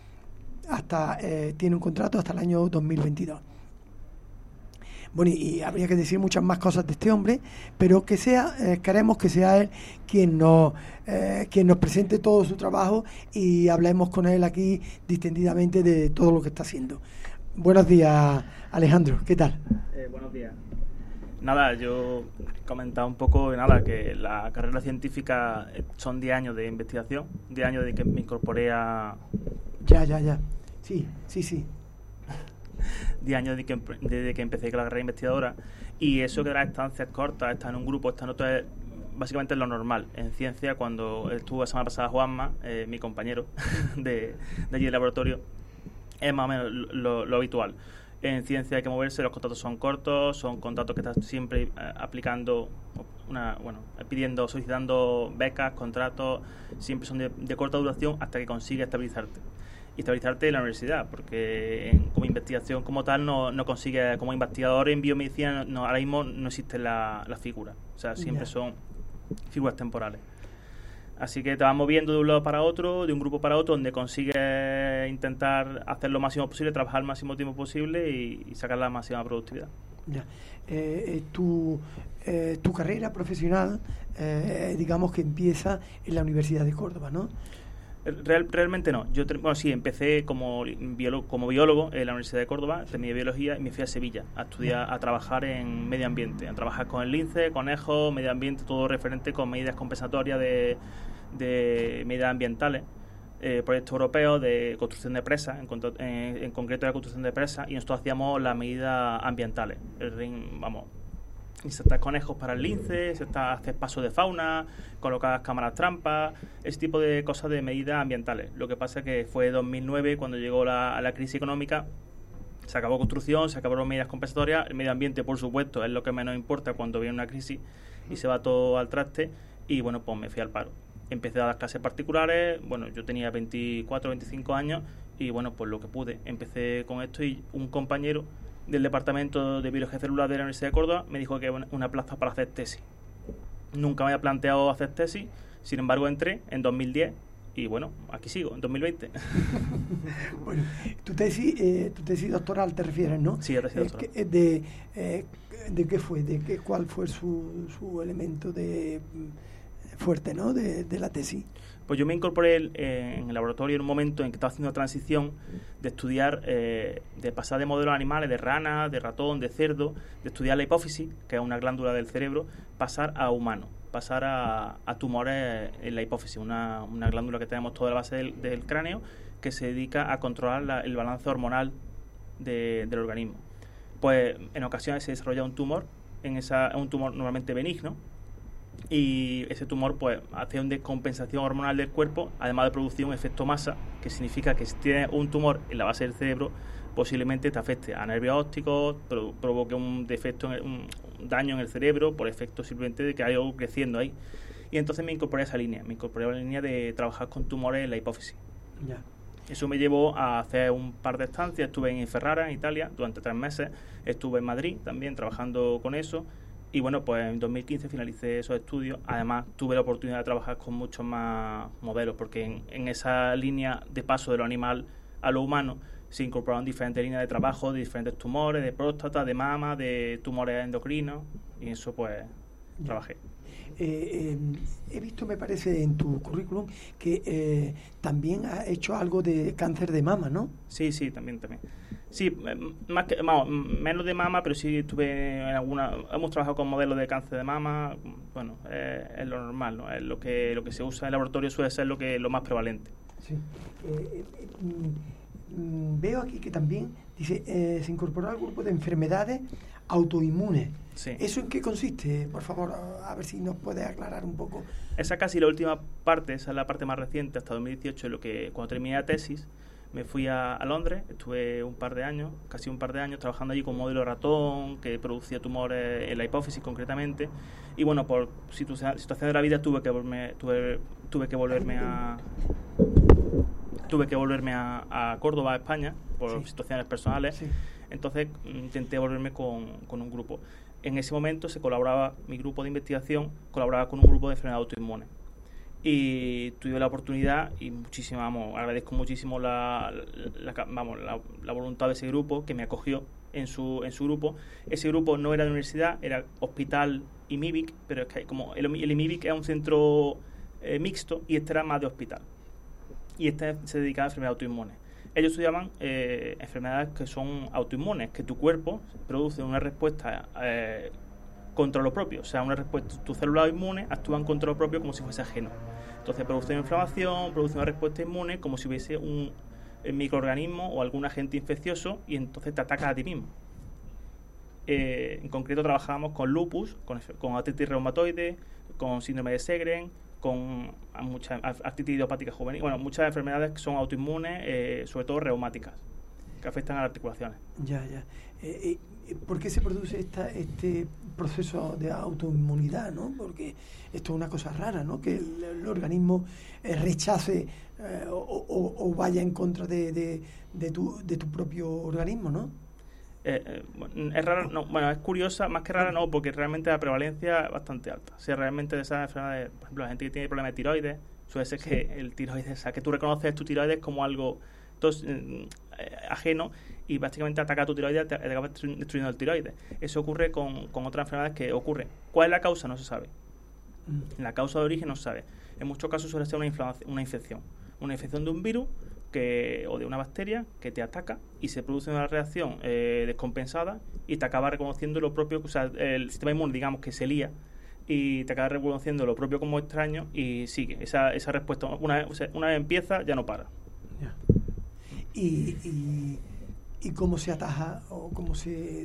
Tiene un contrato hasta el año 2022. Bueno, y habría que decir muchas más cosas de este hombre, pero queremos que sea él quien nos presente todo su trabajo y hablemos con él aquí distendidamente de todo lo que está haciendo. Buenos días, Alejandro, ¿qué tal? Buenos días. Nada, yo comentaba un poco que la carrera científica son 10 años de investigación, 10 años de que me incorporé a... Ya. Sí. 10 años desde que empecé con la carrera investigadora, y eso que las estancias cortas, estar en un grupo, estar en otro, básicamente es lo normal. En ciencia, cuando estuvo la semana pasada Juanma, mi compañero de allí del laboratorio, es más o menos lo habitual. En ciencia hay que moverse, los contratos son cortos, son contratos que estás siempre aplicando, solicitando becas, contratos, siempre son de corta duración hasta que consigues estabilizarte. Y estabilizarte en la universidad, porque como investigación como tal no consigues, como investigador en biomedicina ahora mismo no existe la figura, o sea, siempre son figuras temporales. Así que te vas moviendo de un lado para otro, de un grupo para otro, donde consigues intentar hacer lo máximo posible, trabajar el máximo tiempo posible y sacar la máxima productividad. Ya. Tu carrera profesional, digamos que empieza en la Universidad de Córdoba, ¿no? Realmente no. Yo sí, empecé como biólogo en la Universidad de Córdoba, terminé biología y me fui a Sevilla a estudiar, a trabajar en medio ambiente, a trabajar con el lince, conejos, medio ambiente, todo referente con medidas compensatorias de medidas ambientales, proyectos europeos de construcción de presas, en concreto la construcción de presas, y nosotros hacíamos las medidas ambientales. Insertar conejos para el lince, hacer pasos de fauna, colocar cámaras trampas, ese tipo de cosas de medidas ambientales. Lo que pasa es que fue 2009 cuando llegó la crisis económica, se acabó construcción, se acabaron medidas compensatorias, el medio ambiente, por supuesto, es lo que menos importa cuando viene una crisis y se va todo al traste, y bueno, pues me fui al paro. Empecé a dar clases particulares, yo tenía 24, 25 años, y bueno, pues lo que pude. Empecé con esto y un compañero del Departamento de Biología Celular de la Universidad de Córdoba me dijo que había una plaza para hacer tesis. Nunca me había planteado hacer tesis, sin embargo entré en 2010 y bueno, aquí sigo, en 2020. Bueno, tu tesis doctoral te refieres, ¿no? Sí, a tesis doctoral. ¿De qué fue? ¿Cuál fue su elemento de fuerte, ¿no?, de la tesis. Pues yo me incorporé en el laboratorio en un momento en que estaba haciendo la transición de estudiar, de pasar de modelos animales, de rana, de ratón, de cerdo, de estudiar la hipófisis, que es una glándula del cerebro, pasar a humano, pasar a tumores en la hipófisis, una glándula que tenemos toda la base del cráneo, que se dedica a controlar el balance hormonal del organismo. Pues en ocasiones se desarrolla un tumor, un tumor normalmente benigno, y ese tumor pues hace una descompensación hormonal del cuerpo, además de producir un efecto masa, que significa que si tienes un tumor en la base del cerebro, posiblemente te afecte a nervios ópticos, provoque un defecto, un daño en el cerebro, por efecto simplemente de que hay algo creciendo ahí. Y entonces me incorporé a esa línea, de trabajar con tumores en la hipófisis. Ya. Eso me llevó a hacer un par de estancias. Estuve en Ferrara, en Italia, durante 3 meses. Estuve en Madrid también trabajando con eso. Y bueno, pues en 2015 finalicé esos estudios. Además, tuve la oportunidad de trabajar con muchos más modelos, porque en esa línea de paso de lo animal a lo humano se incorporaron diferentes líneas de trabajo de diferentes tumores, de próstata, de mama, de tumores endocrinos. Y eso pues trabajé. He visto, me parece, en tu currículum que también has hecho algo de cáncer de mama, ¿no? Sí, también. Sí, menos de mama, pero sí estuve en hemos trabajado con modelos de cáncer de mama. Bueno, es lo normal, ¿no? Es lo que se usa en el laboratorio, suele ser lo más prevalente. Sí. Veo aquí que también dice se incorporó al grupo de enfermedades autoinmunes. Sí. ¿Eso en qué consiste? Por favor, a ver si nos puedes aclarar un poco. Esa es casi la última parte, esa es la parte más reciente, hasta 2018, cuando terminé la tesis, me fui a Londres, estuve casi un par de años, trabajando allí con un modelo ratón que producía tumores en la hipófisis concretamente. Y bueno, por situación de la vida tuve que volverme a Córdoba, a España, por situaciones personales. Sí. Entonces intenté volverme con un grupo. En ese momento mi grupo de investigación colaboraba con un grupo de enfermedades autoinmunes. Y tuve la oportunidad y agradezco muchísimo la voluntad de ese grupo que me acogió en su grupo. Ese grupo no era de universidad, era hospital IMIBIC, pero es que como el IMIBIC es un centro mixto y este era más de hospital. Y este se dedicaba a enfermedades autoinmunes. Ellos estudiaban enfermedades que son autoinmunes, que tu cuerpo produce una respuesta contra lo propio, o sea, tus células inmunes actúan contra lo propio como si fuese ajeno. Entonces produce una inflamación, produce una respuesta inmune como si hubiese un microorganismo o algún agente infeccioso y entonces te ataca a ti mismo. En concreto trabajábamos con lupus, con artritis reumatoide, con síndrome de Sjögren, con muchas artritis idiopática juvenil, muchas enfermedades que son autoinmunes, sobre todo reumáticas, que afectan a las articulaciones. Ya. ¿Por qué se produce este proceso de autoinmunidad, ¿no? Porque esto es una cosa rara, ¿no? Que el organismo rechace o vaya en contra de tu propio organismo, ¿no? Es rara, no, es curiosa, más que rara no, porque realmente la prevalencia es bastante alta. O sea, realmente de esas enfermedades, por ejemplo, la gente que tiene problemas de tiroides, suele ser que el tiroides, o sea, que tú reconoces tu tiroides como algo ajeno y básicamente ataca a tu tiroides y te acaba destruyendo el tiroides. Eso ocurre con otras enfermedades que ocurren. ¿Cuál es la causa? No se sabe. La causa de origen no se sabe. En muchos casos suele ser una infección de un virus o de una bacteria que te ataca y se produce una reacción descompensada y te acaba reconociendo lo propio, o sea, el sistema inmune, digamos, que se lía y te acaba reconociendo lo propio como extraño y sigue. Esa respuesta, una vez empieza, ya no para. Ya. ¿Y cómo se ataja o cómo se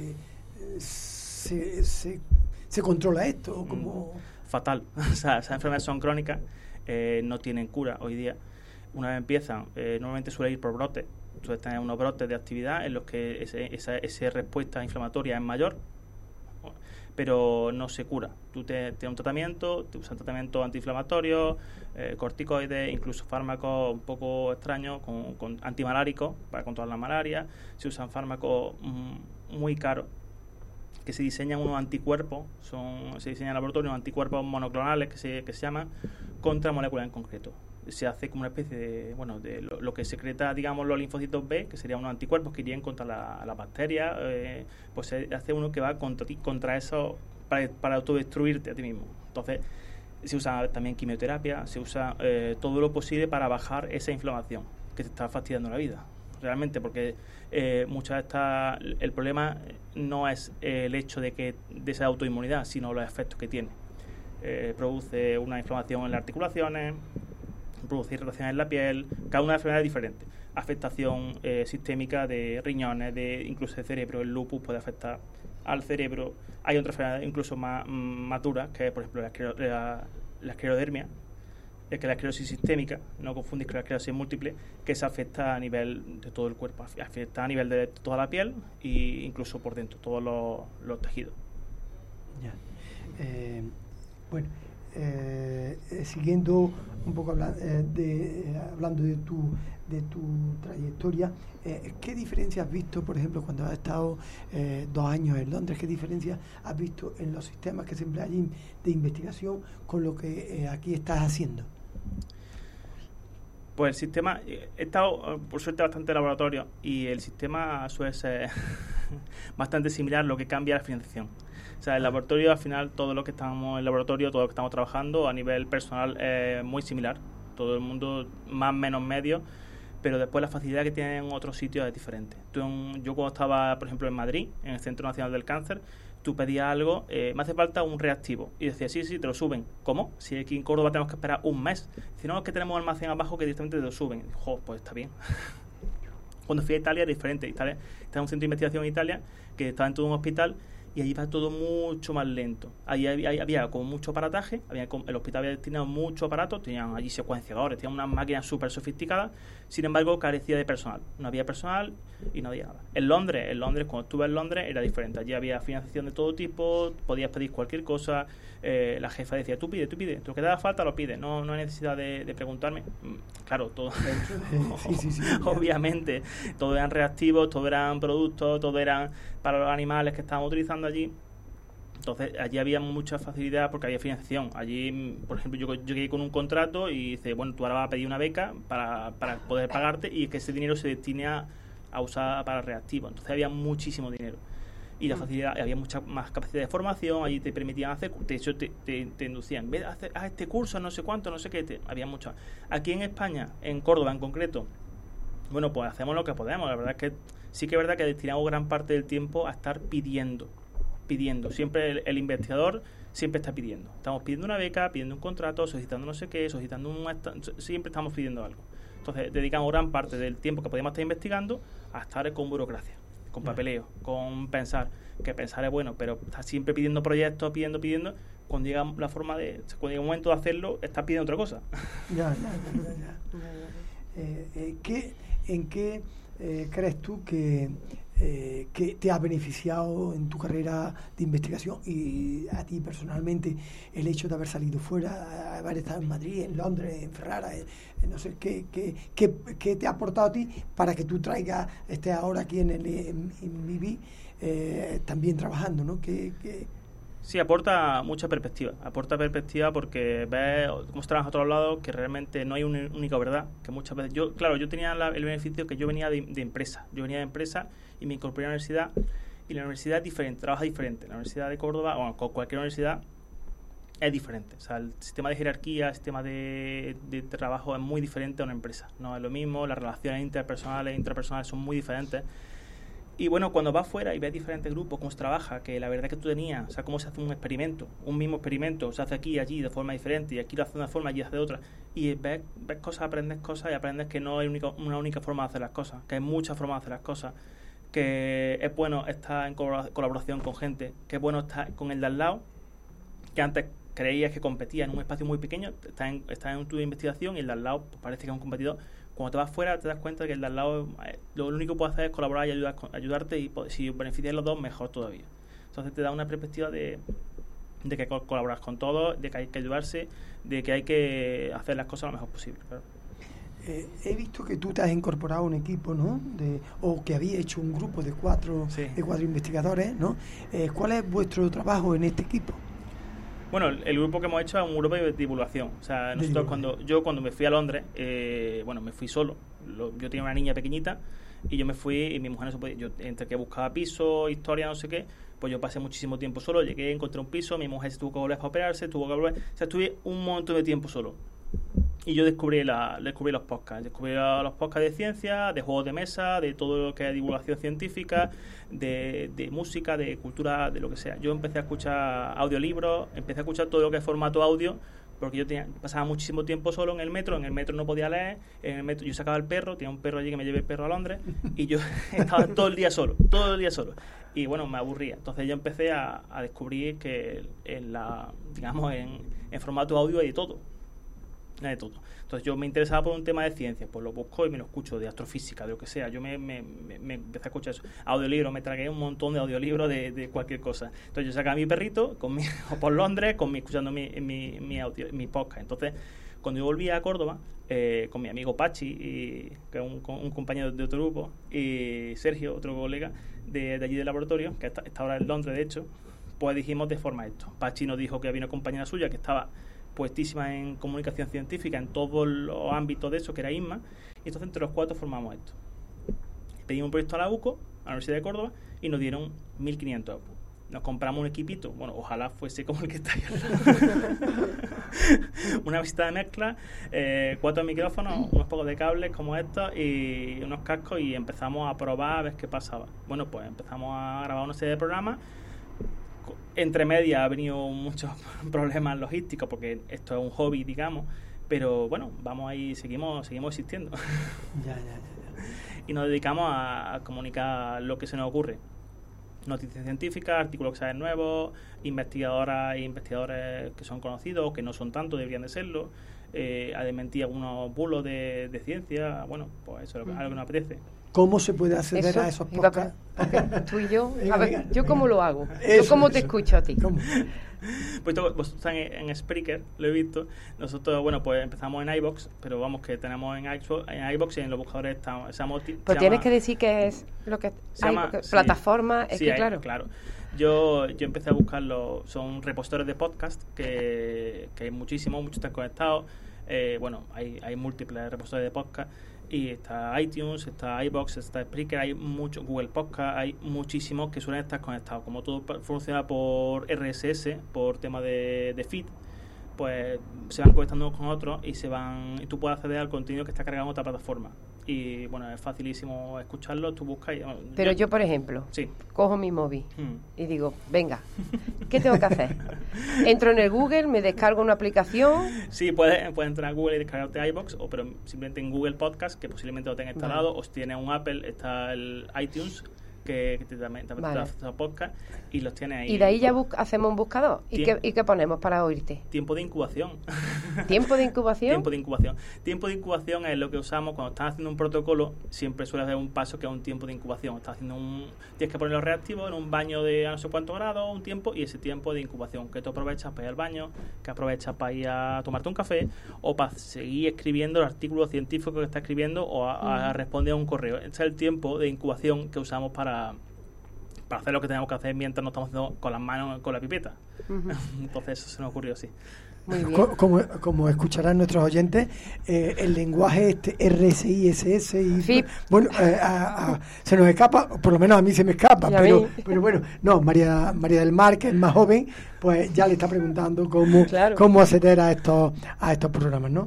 controla esto? ¿O cómo? Fatal. O sea, esas enfermedades son crónicas, no tienen cura hoy día. Una vez empiezan, normalmente suele ir por brotes. Suele tener unos brotes de actividad en los que esa respuesta inflamatoria es mayor, pero no se cura. Tú tienes un tratamiento, te usan tratamientos antiinflamatorios, corticoides, incluso fármacos un poco extraños, con antimaláricos para controlar la malaria. Se usan fármacos muy caros, que se diseñan unos anticuerpos, se diseñan en laboratorio unos anticuerpos monoclonales que se llaman contra moléculas en concreto. Se hace como una especie de lo que secreta, digamos, los linfocitos B, que serían unos anticuerpos que irían contra la bacteria, pues se hace uno que va contra eso para autodestruirte a ti mismo. Entonces, Se usa también quimioterapia, se usa todo lo posible para bajar esa inflamación que te está fastidiando la vida. Realmente, porque muchas de estas, el problema no es el hecho de esa autoinmunidad, sino los efectos que tiene. Produce una inflamación en las articulaciones, produce irritaciones en la piel, cada una enfermedad es diferente. Afectación sistémica de riñones, incluso de cerebro. El lupus puede afectar al cerebro. Hay otras enfermedades incluso más duras, que es, por ejemplo, la esclerodermia, que es la esclerosis sistémica, no confundir con la esclerosis múltiple, que se afecta a nivel de todo el cuerpo, afecta a nivel de toda la piel e incluso por dentro, todos los tejidos. Ya. Bueno, siguiendo un poco hablando de tu trayectoria, ¿qué diferencia has visto, por ejemplo, cuando has estado 2 años en Londres? ¿Qué diferencia has visto en los sistemas que se emplean allí de investigación con lo que aquí estás haciendo? Pues el sistema, he estado por suerte bastante en laboratorio y el sistema suele ser bastante similar, lo que cambia la financiación. O sea, el laboratorio, al final, todo lo que estamos en el laboratorio, todo lo que estamos trabajando a nivel personal es muy similar. Todo el mundo más o menos medio, pero después la facilidad que tienen otros sitios es diferente. Yo cuando estaba, por ejemplo, en Madrid, en el Centro Nacional del Cáncer, tú pedías algo, me hace falta un reactivo. Y decías, sí, te lo suben. ¿Cómo? Si aquí en Córdoba tenemos que esperar un mes. Si no, es que tenemos almacén abajo que directamente te lo suben. Jo, pues está bien. Cuando fui a Italia era diferente. Italia está en un centro de investigación en Italia, que estaba en todo un hospital, y allí va todo mucho más lento. Allí había como mucho aparataje, el hospital había destinado mucho aparato, tenían allí secuenciadores, tenían unas máquinas súper sofisticadas, sin embargo carecía de personal. No había personal y no había nada. En Londres, cuando estuve en Londres, era diferente. Allí había financiación de todo tipo, podías pedir cualquier cosa, la jefa decía, tú pide, lo que te haga falta lo pides, no hay necesidad de preguntarme. Claro, todo, sí, obviamente, todo eran reactivos, todo eran productos, todo eran para los animales que estábamos utilizando allí. Entonces allí había mucha facilidad porque había financiación. Allí, por ejemplo, yo llegué con un contrato y dice, bueno, tú ahora vas a pedir una beca para poder pagarte y que ese dinero se destine a usar para reactivos. Entonces había muchísimo dinero y la facilidad, había mucha más capacidad de formación. Allí te permitían hacer, de hecho te inducían, ve a hacer este curso, no sé cuánto, no sé qué, había mucho. Aquí en España, en Córdoba en concreto, bueno, pues hacemos lo que podemos. La verdad es que sí que es verdad que destinamos gran parte del tiempo a estar pidiendo. Siempre el investigador siempre está pidiendo. Estamos pidiendo una beca, pidiendo un contrato, solicitando no sé qué, siempre estamos pidiendo algo. Entonces dedicamos gran parte del tiempo que podíamos estar investigando a estar con burocracia, con papeleo, con pensar. Que pensar es bueno, pero estar siempre pidiendo proyectos, pidiendo. Cuando llega cuando llega el momento de hacerlo, estás pidiendo otra cosa. Ya. ¿En qué crees tú que te ha beneficiado en tu carrera de investigación y a ti personalmente el hecho de haber salido fuera, haber estado en Madrid, en Londres, en Ferrara, no sé, ¿qué te ha aportado a ti para que tú estés ahora aquí en MIBI también trabajando, ¿no? Sí, aporta mucha perspectiva. Aporta perspectiva porque ves cómo se trabaja a todos lados, que realmente no hay una única verdad. Que muchas veces yo tenía el beneficio que yo venía de empresa. Yo venía de empresa y me incorporé a la universidad. Y la universidad es diferente, trabaja diferente. La Universidad de Córdoba, o con cualquier universidad, es diferente. O sea, el sistema de jerarquía, el sistema de trabajo es muy diferente a una empresa. No es lo mismo, las relaciones interpersonales e intrapersonales son muy diferentes. Y bueno, cuando vas fuera y ves diferentes grupos, cómo se trabaja, que la verdad que tú tenías, o sea, cómo se hace un experimento, un mismo experimento, se hace aquí y allí de forma diferente, y aquí lo hace de una forma y allí hace de otra, y ves cosas, aprendes cosas y aprendes que no hay una única forma de hacer las cosas, que hay muchas formas de hacer las cosas, que es bueno estar en colaboración con gente, que es bueno estar con el de al lado, que antes creías que competía en un espacio muy pequeño, estás en tu investigación y el de al lado pues, parece que es un competidor. Cuando te vas fuera te das cuenta que el de al lado lo único que puede hacer es colaborar y ayudarte, y si beneficias los dos, mejor todavía. Entonces te da una perspectiva de que hay que colaborar con todos, de que hay que ayudarse, de que hay que hacer las cosas lo mejor posible. Claro. He visto que tú te has incorporado a un equipo, ¿no? O que había hecho un grupo de cuatro investigadores, ¿no? ¿Cuál es vuestro trabajo en este equipo? Bueno, el grupo que hemos hecho es un grupo de divulgación. O sea, nosotros cuando me fui a Londres, me fui solo. Yo tenía una niña pequeñita, Y yo me fui y mi mujer no se podía, yo entre que buscaba piso, historia, no sé qué, pues yo pasé muchísimo tiempo solo, llegué, encontré un piso, mi mujer se tuvo que volver para operarse, tuvo que volver, o sea, estuve un montón de tiempo solo. Y yo descubrí los podcasts de ciencia, de juegos de mesa, de todo lo que es divulgación científica, de música, de cultura, de lo que sea. Yo empecé a escuchar audiolibros, empecé a escuchar todo lo que es formato audio, porque yo pasaba muchísimo tiempo solo en el metro no podía leer, en el metro yo sacaba el perro, tenía un perro allí que me llevé el perro a Londres, y yo estaba todo el día solo, y bueno, me aburría. Entonces yo empecé a descubrir que en formato audio hay de todo. Entonces yo me interesaba por un tema de ciencia, pues lo busco y me lo escucho, de astrofísica, de lo que sea. Yo me empecé a escuchar eso. Audiolibros, me tragué un montón de audiolibros de cualquier cosa. Entonces yo sacaba a mi perrito por Londres escuchando mi podcast. Entonces cuando yo volví a Córdoba con mi amigo Pachi, que es un compañero de otro grupo, y Sergio, otro colega de allí del laboratorio, que está ahora en Londres de hecho, pues dijimos de forma esto. Pachi nos dijo que había una compañera suya que estaba puestísima en comunicación científica en todos los ámbitos de eso, que era ISMA, y entonces entre los 4 formamos esto. Pedimos un proyecto a la UCO, a la Universidad de Córdoba, y nos dieron 1.500 euros. Nos compramos un equipito, bueno, ojalá fuese como el que está ahí al lado. Una visita de mezcla, 4 micrófonos, unos pocos de cables como estos y unos cascos, y empezamos a probar a ver qué pasaba. Bueno, pues empezamos a grabar una serie de programas. Entre medias ha venido muchos problemas logísticos porque esto es un hobby, digamos, pero bueno, vamos ahí, seguimos existiendo. Ya. Y nos dedicamos a comunicar lo que se nos ocurre. Noticias científicas, artículos que salen nuevos, investigadoras e investigadores que son conocidos, que no son tanto, deberían de serlo, a desmentir algunos bulos de ciencia. Bueno, pues eso es algo que nos apetece. ¿Cómo se puede acceder a esos podcasts? Tú y yo, a ver, ¿yo cómo lo hago? ¿Yo cómo te escucho a ti? Pues vosotros están en Spreaker, lo he visto. Nosotros, bueno, pues empezamos en iVoox, pero vamos, que tenemos en iVoox y en los buscadores estamos... Pues tienes que decir que es lo que hay, plataforma, es sí, que claro. Yo empecé a buscarlo, son repositorios de podcast, que hay muchos están conectados. Bueno, hay múltiples repositorios de podcast. Y está iTunes, está iVoox, está Spreaker, hay muchos, Google Podcast, hay muchísimos que suelen estar conectados. Como todo funciona por RSS, por tema de feed, pues se van conectando unos con otros y tú puedes acceder al contenido que está cargado en otra plataforma. Y bueno, es facilísimo escucharlo, tú buscas y... Pero yo, por ejemplo, cojo mi móvil y digo, venga, ¿qué tengo que hacer? Entro en el Google, me descargo una aplicación... Sí, puedes entrar a Google y descargarte iVoox, pero simplemente en Google Podcast, que posiblemente lo tenga instalado, o si tienes un Apple, está el iTunes, que también te da podcast, y los tienes ahí. Y de ahí ya hacemos un buscador. ¿Y qué ponemos para oírte? Tiempo de incubación. ¿Tiempo de incubación? Tiempo de incubación es lo que usamos cuando estás haciendo un protocolo. Siempre suele haber un paso que es un tiempo de incubación. Tienes que ponerlo reactivo en un baño de no sé cuántos grados, un tiempo, y ese tiempo de incubación que tú aprovechas para ir al baño, que aprovechas para ir a tomarte un café, o para seguir escribiendo el artículo científico que estás escribiendo, o a responder a un correo. Ese es el tiempo de incubación que usamos para hacer lo que tenemos que hacer mientras nos estamos haciendo con las manos, con la pipeta. Entonces eso se nos ocurrió así. Muy bien. Como escucharán nuestros oyentes, el lenguaje RSI, SS y FIP. Bueno, se nos escapa, por lo menos a mí se me escapa, pero bueno, no, María del Mar, que es más joven, pues ya le está preguntando cómo acceder a estos programas, ¿no?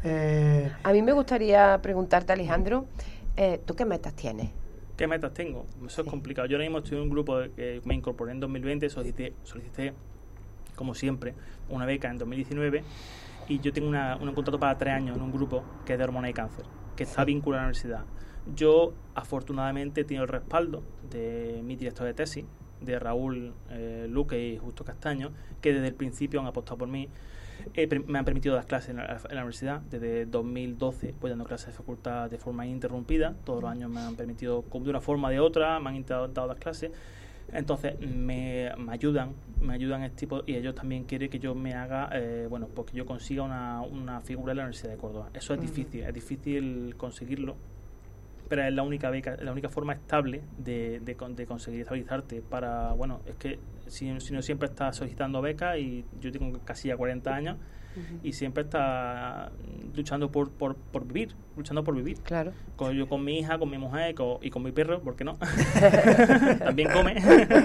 A mí me gustaría preguntarte, Alejandro, ¿tú qué metas tienes? ¿Qué metas tengo? Eso es complicado. Yo ahora mismo estoy en un grupo que me incorporé en 2020, solicité, como siempre, una beca en 2019, y yo tengo un contrato para 3 años en un grupo que es de hormona y cáncer, que está vinculado a la universidad. Yo, afortunadamente, he tenido el respaldo de mi director de tesis, de Raúl Luque y Justo Castaño, que desde el principio han apostado por mí. Me han permitido dar clases en la universidad. Desde 2012 voy dando clases de facultad de forma ininterrumpida. Todos los años me han permitido, de una forma o de otra, me han intentado dar clases. Entonces me ayudan este tipo, y ellos también quieren que yo me haga, porque yo consiga una figura en la Universidad de Córdoba. Eso es difícil conseguirlo, pero es la única beca, la única forma estable de conseguir estabilizarte para, es que si no siempre estás solicitando becas, y yo tengo casi ya 40 años, y siempre está luchando por vivir, Claro. Yo con mi hija, con mi mujer y con mi perro, ¿por qué no? También come.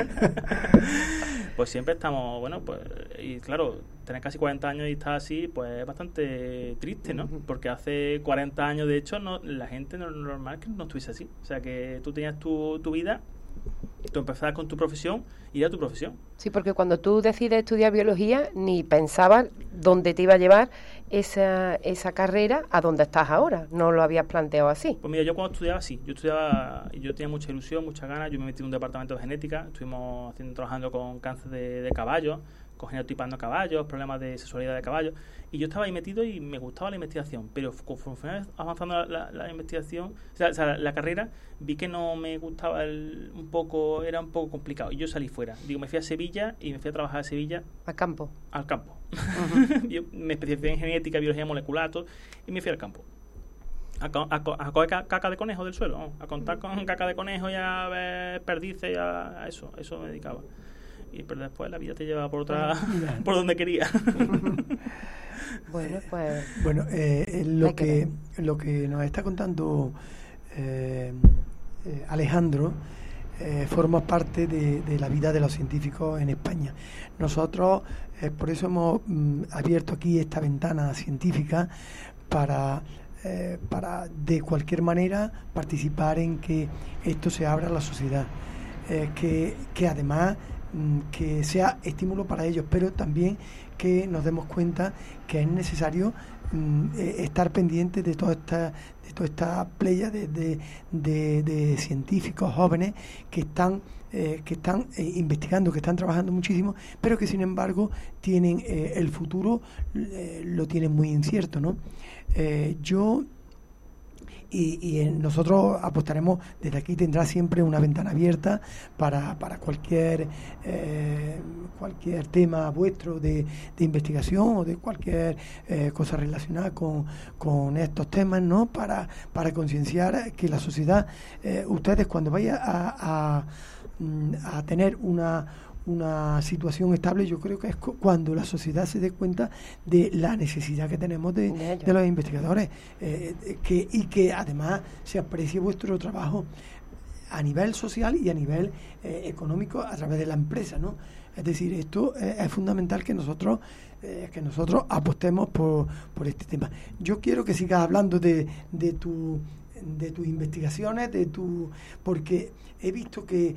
Pues siempre estamos, bueno, pues, y claro, tener casi 40 años y estar así, pues es bastante triste, ¿no? Porque hace 40 años, de hecho, la gente normal que no estuviese así. O sea, que tú tenías tu vida, tú empezabas con tu profesión y era tu profesión. Sí, porque cuando tú decides estudiar biología, ni pensabas dónde te iba a llevar esa carrera a donde estás ahora. No lo habías planteado así. Pues mira, yo cuando estudiaba, sí. Yo tenía mucha ilusión, muchas ganas. Yo me metí en un departamento de genética. Estuvimos trabajando con cáncer de caballos, con genotipando caballos, problemas de sexualidad de caballos. Y yo estaba ahí metido y me gustaba la investigación. Pero conforme fue avanzando la investigación, o sea, la carrera, vi que no me gustaba era un poco complicado. Y yo salí fuera. Me fui a Sevilla y me fui a trabajar a Sevilla. Al campo. Yo me especialicé en genética, biología molecular, todo, y me fui al campo. A coger caca de conejo del suelo, ¿no? A contar con caca de conejo y a ver perdices, a eso me dedicaba. Pero después la vida te lleva por por donde quería. Bueno, pues... Bueno, lo que nos está contando Alejandro forma parte de la vida de los científicos en España. Nosotros, por eso hemos abierto aquí esta ventana científica para de cualquier manera participar en que esto se abra a la sociedad, que además que sea estímulo para ellos, pero también que nos demos cuenta que es necesario estar pendientes de toda esta playa de científicos jóvenes que están investigando, que están trabajando muchísimo, pero que sin embargo tienen el futuro lo tienen muy incierto, ¿no? Y nosotros apostaremos, desde aquí tendrá siempre una ventana abierta para cualquier tema vuestro de investigación o de cualquier cosa relacionada con estos temas, ¿no? Para concienciar que la sociedad, ustedes cuando vayan a tener una situación estable, yo creo que es cuando la sociedad se dé cuenta de la necesidad que tenemos de los investigadores, y que además se aprecie vuestro trabajo a nivel social y a nivel económico a través de la empresa, ¿no? Es decir, esto es fundamental que nosotros apostemos por este tema. Yo quiero que sigas hablando de tus investigaciones, porque he visto que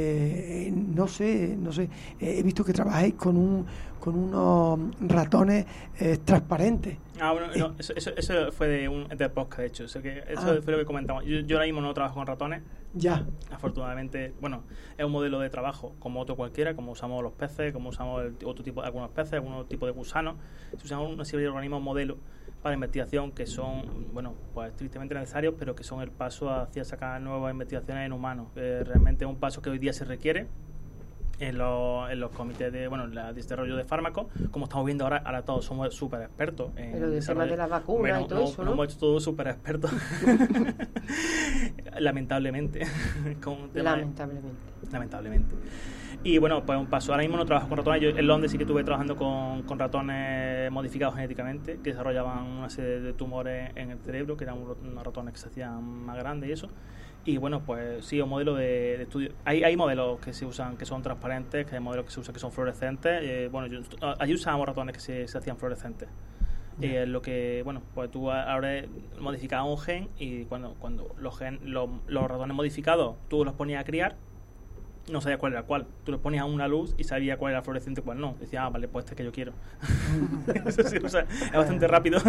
no sé, he visto que trabajáis con unos ratones transparentes. Bueno, no, eso fue de podcast, de hecho. Eso fue lo que comentamos. Yo ahora mismo no trabajo con ratones. Ya. Afortunadamente, bueno, es un modelo de trabajo como otro cualquiera, como usamos los peces, como usamos algunos peces, algunos tipos de gusanos. Se usan una serie de organismos modelo para investigación que son, bueno, pues tristemente necesarios, pero que son el paso hacia sacar nuevas investigaciones en humanos. Realmente es un paso que hoy día se requiere en los comités de desarrollo de fármacos. Como estamos viendo ahora todos somos súper expertos en pero el tema de la vacuna y todo eso, ¿no? Hemos hecho todos súper expertos. Lamentablemente. Lamentablemente. Y bueno, pues un paso. Ahora mismo no trabajo con ratones. Yo en Londres sí que estuve trabajando con ratones modificados genéticamente, que desarrollaban una serie de tumores en el cerebro, que eran unos ratones que se hacían más grandes y eso. Y bueno, pues sí, un modelo de estudio. Hay modelos que se usan que son transparentes, que hay modelos que se usan que son fluorescentes. Allí usábamos ratones que se hacían fluorescentes. Lo que, bueno, pues tú ahora modificabas un gen y cuando los ratones modificados tú los ponías a criar, no sabías cuál era cuál. Tú los ponías a una luz y sabías cuál era fluorescente y cuál no. Decías, vale, pues este que yo quiero. Eso sí, o sea, es bastante rápido.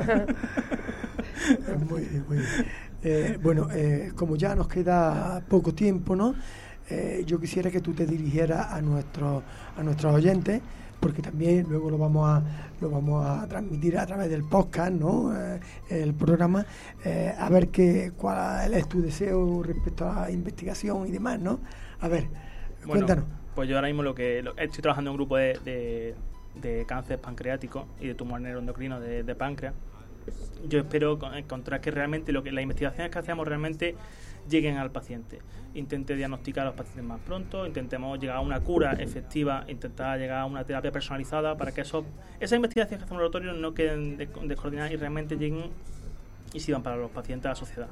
Muy bien. Como ya nos queda poco tiempo, ¿no? Yo quisiera que tú te dirigieras a nuestros oyentes, porque también luego lo vamos a transmitir a través del podcast, ¿no? El programa, a ver cuál es tu deseo respecto a la investigación y demás, ¿no? A ver, cuéntanos. Pues yo ahora mismo estoy trabajando en un grupo de cáncer pancreático y de tumor neuroendocrino de páncreas. yo espero encontrar que realmente las investigaciones que hacemos realmente lleguen al paciente. Intente diagnosticar a los pacientes más pronto, intentemos llegar a una cura efectiva, intentar llegar a una terapia personalizada para que esas investigaciones que hacemos en el laboratorio no queden descoordinadas y realmente lleguen y sirvan para los pacientes, a la sociedad.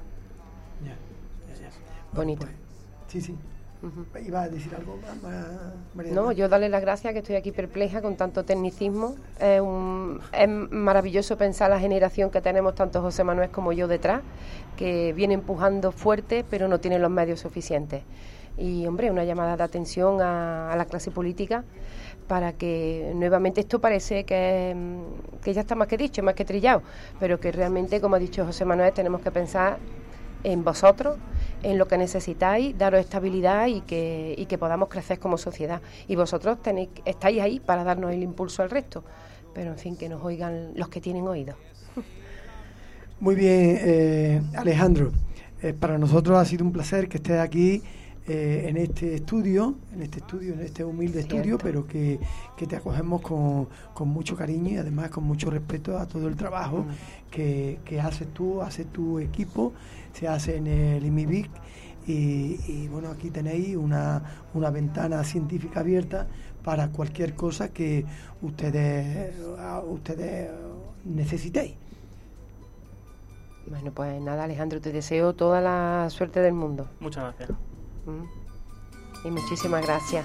Bonito. Sí. ¿Iba a decir algo más, María? No, yo darle las gracias, que estoy aquí perpleja con tanto tecnicismo. Es maravilloso pensar la generación que tenemos, tanto José Manuel como yo detrás, que viene empujando fuerte, pero no tiene los medios suficientes. Y, hombre, una llamada de atención a la clase política para que nuevamente esto parece que ya está más que dicho, más que trillado, pero que realmente, como ha dicho José Manuel, tenemos que pensar en vosotros, en lo que necesitáis, daros estabilidad y que podamos crecer como sociedad. Y vosotros estáis ahí para darnos el impulso al resto. Pero, en fin, que nos oigan los que tienen oídos. Muy bien, Alejandro. Para nosotros ha sido un placer que estés aquí en este estudio, en este humilde estudio, pero que te acogemos con mucho cariño y además con mucho respeto a todo el trabajo que haces tú, hace tu equipo, se hace en el IMIBIC y bueno, aquí tenéis una ventana científica abierta para cualquier cosa que ustedes necesitéis. Bueno, pues nada, Alejandro, te deseo toda la suerte del mundo. Muchas gracias. Y muchísimas gracias.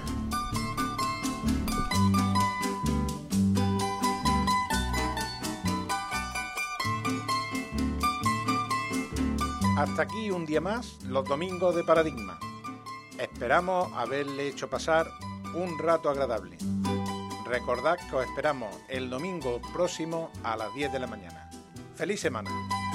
Hasta aquí un día más, los domingos de Paradigma. Esperamos haberle hecho pasar un rato agradable. Recordad que os esperamos el domingo próximo a las 10 de la mañana. ¡Feliz semana!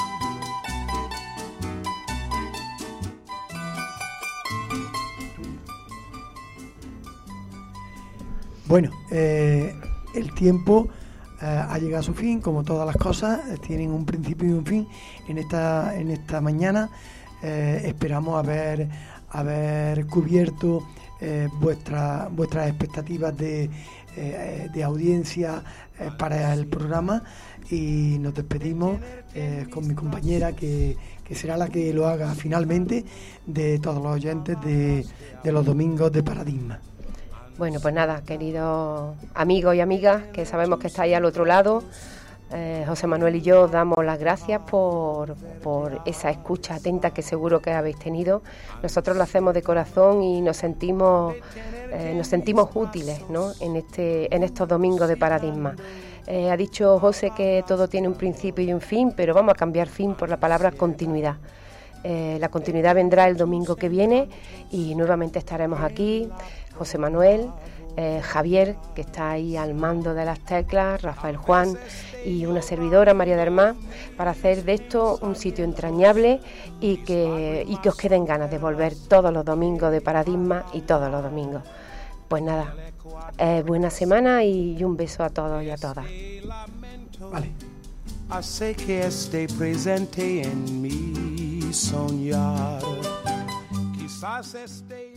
Bueno, el tiempo ha llegado a su fin, como todas las cosas, tienen un principio y un fin. En esta mañana esperamos haber cubierto vuestras expectativas de audiencia para el programa y nos despedimos con mi compañera que será la que lo haga finalmente, de todos los oyentes de los domingos de Paradigma. Bueno, pues nada, queridos amigos y amigas, que sabemos que estáis al otro lado, José Manuel y yo damos las gracias por esa escucha atenta que seguro que habéis tenido. Nosotros lo hacemos de corazón y nos sentimos útiles, ¿no?, en estos domingos de Paradigma. Ha dicho José que todo tiene un principio y un fin, pero vamos a cambiar fin por la palabra continuidad. La continuidad vendrá el domingo que viene y nuevamente estaremos aquí, José Manuel, Javier, que está ahí al mando de las teclas, Rafael Juan y una servidora, María del Mar, para hacer de esto un sitio entrañable y que os queden ganas de volver todos los domingos de Paradigma y todos los domingos. Pues nada, buena semana y un beso a todos y a todas. Vale. Hace que esté presente en mi soñar. Quizás esté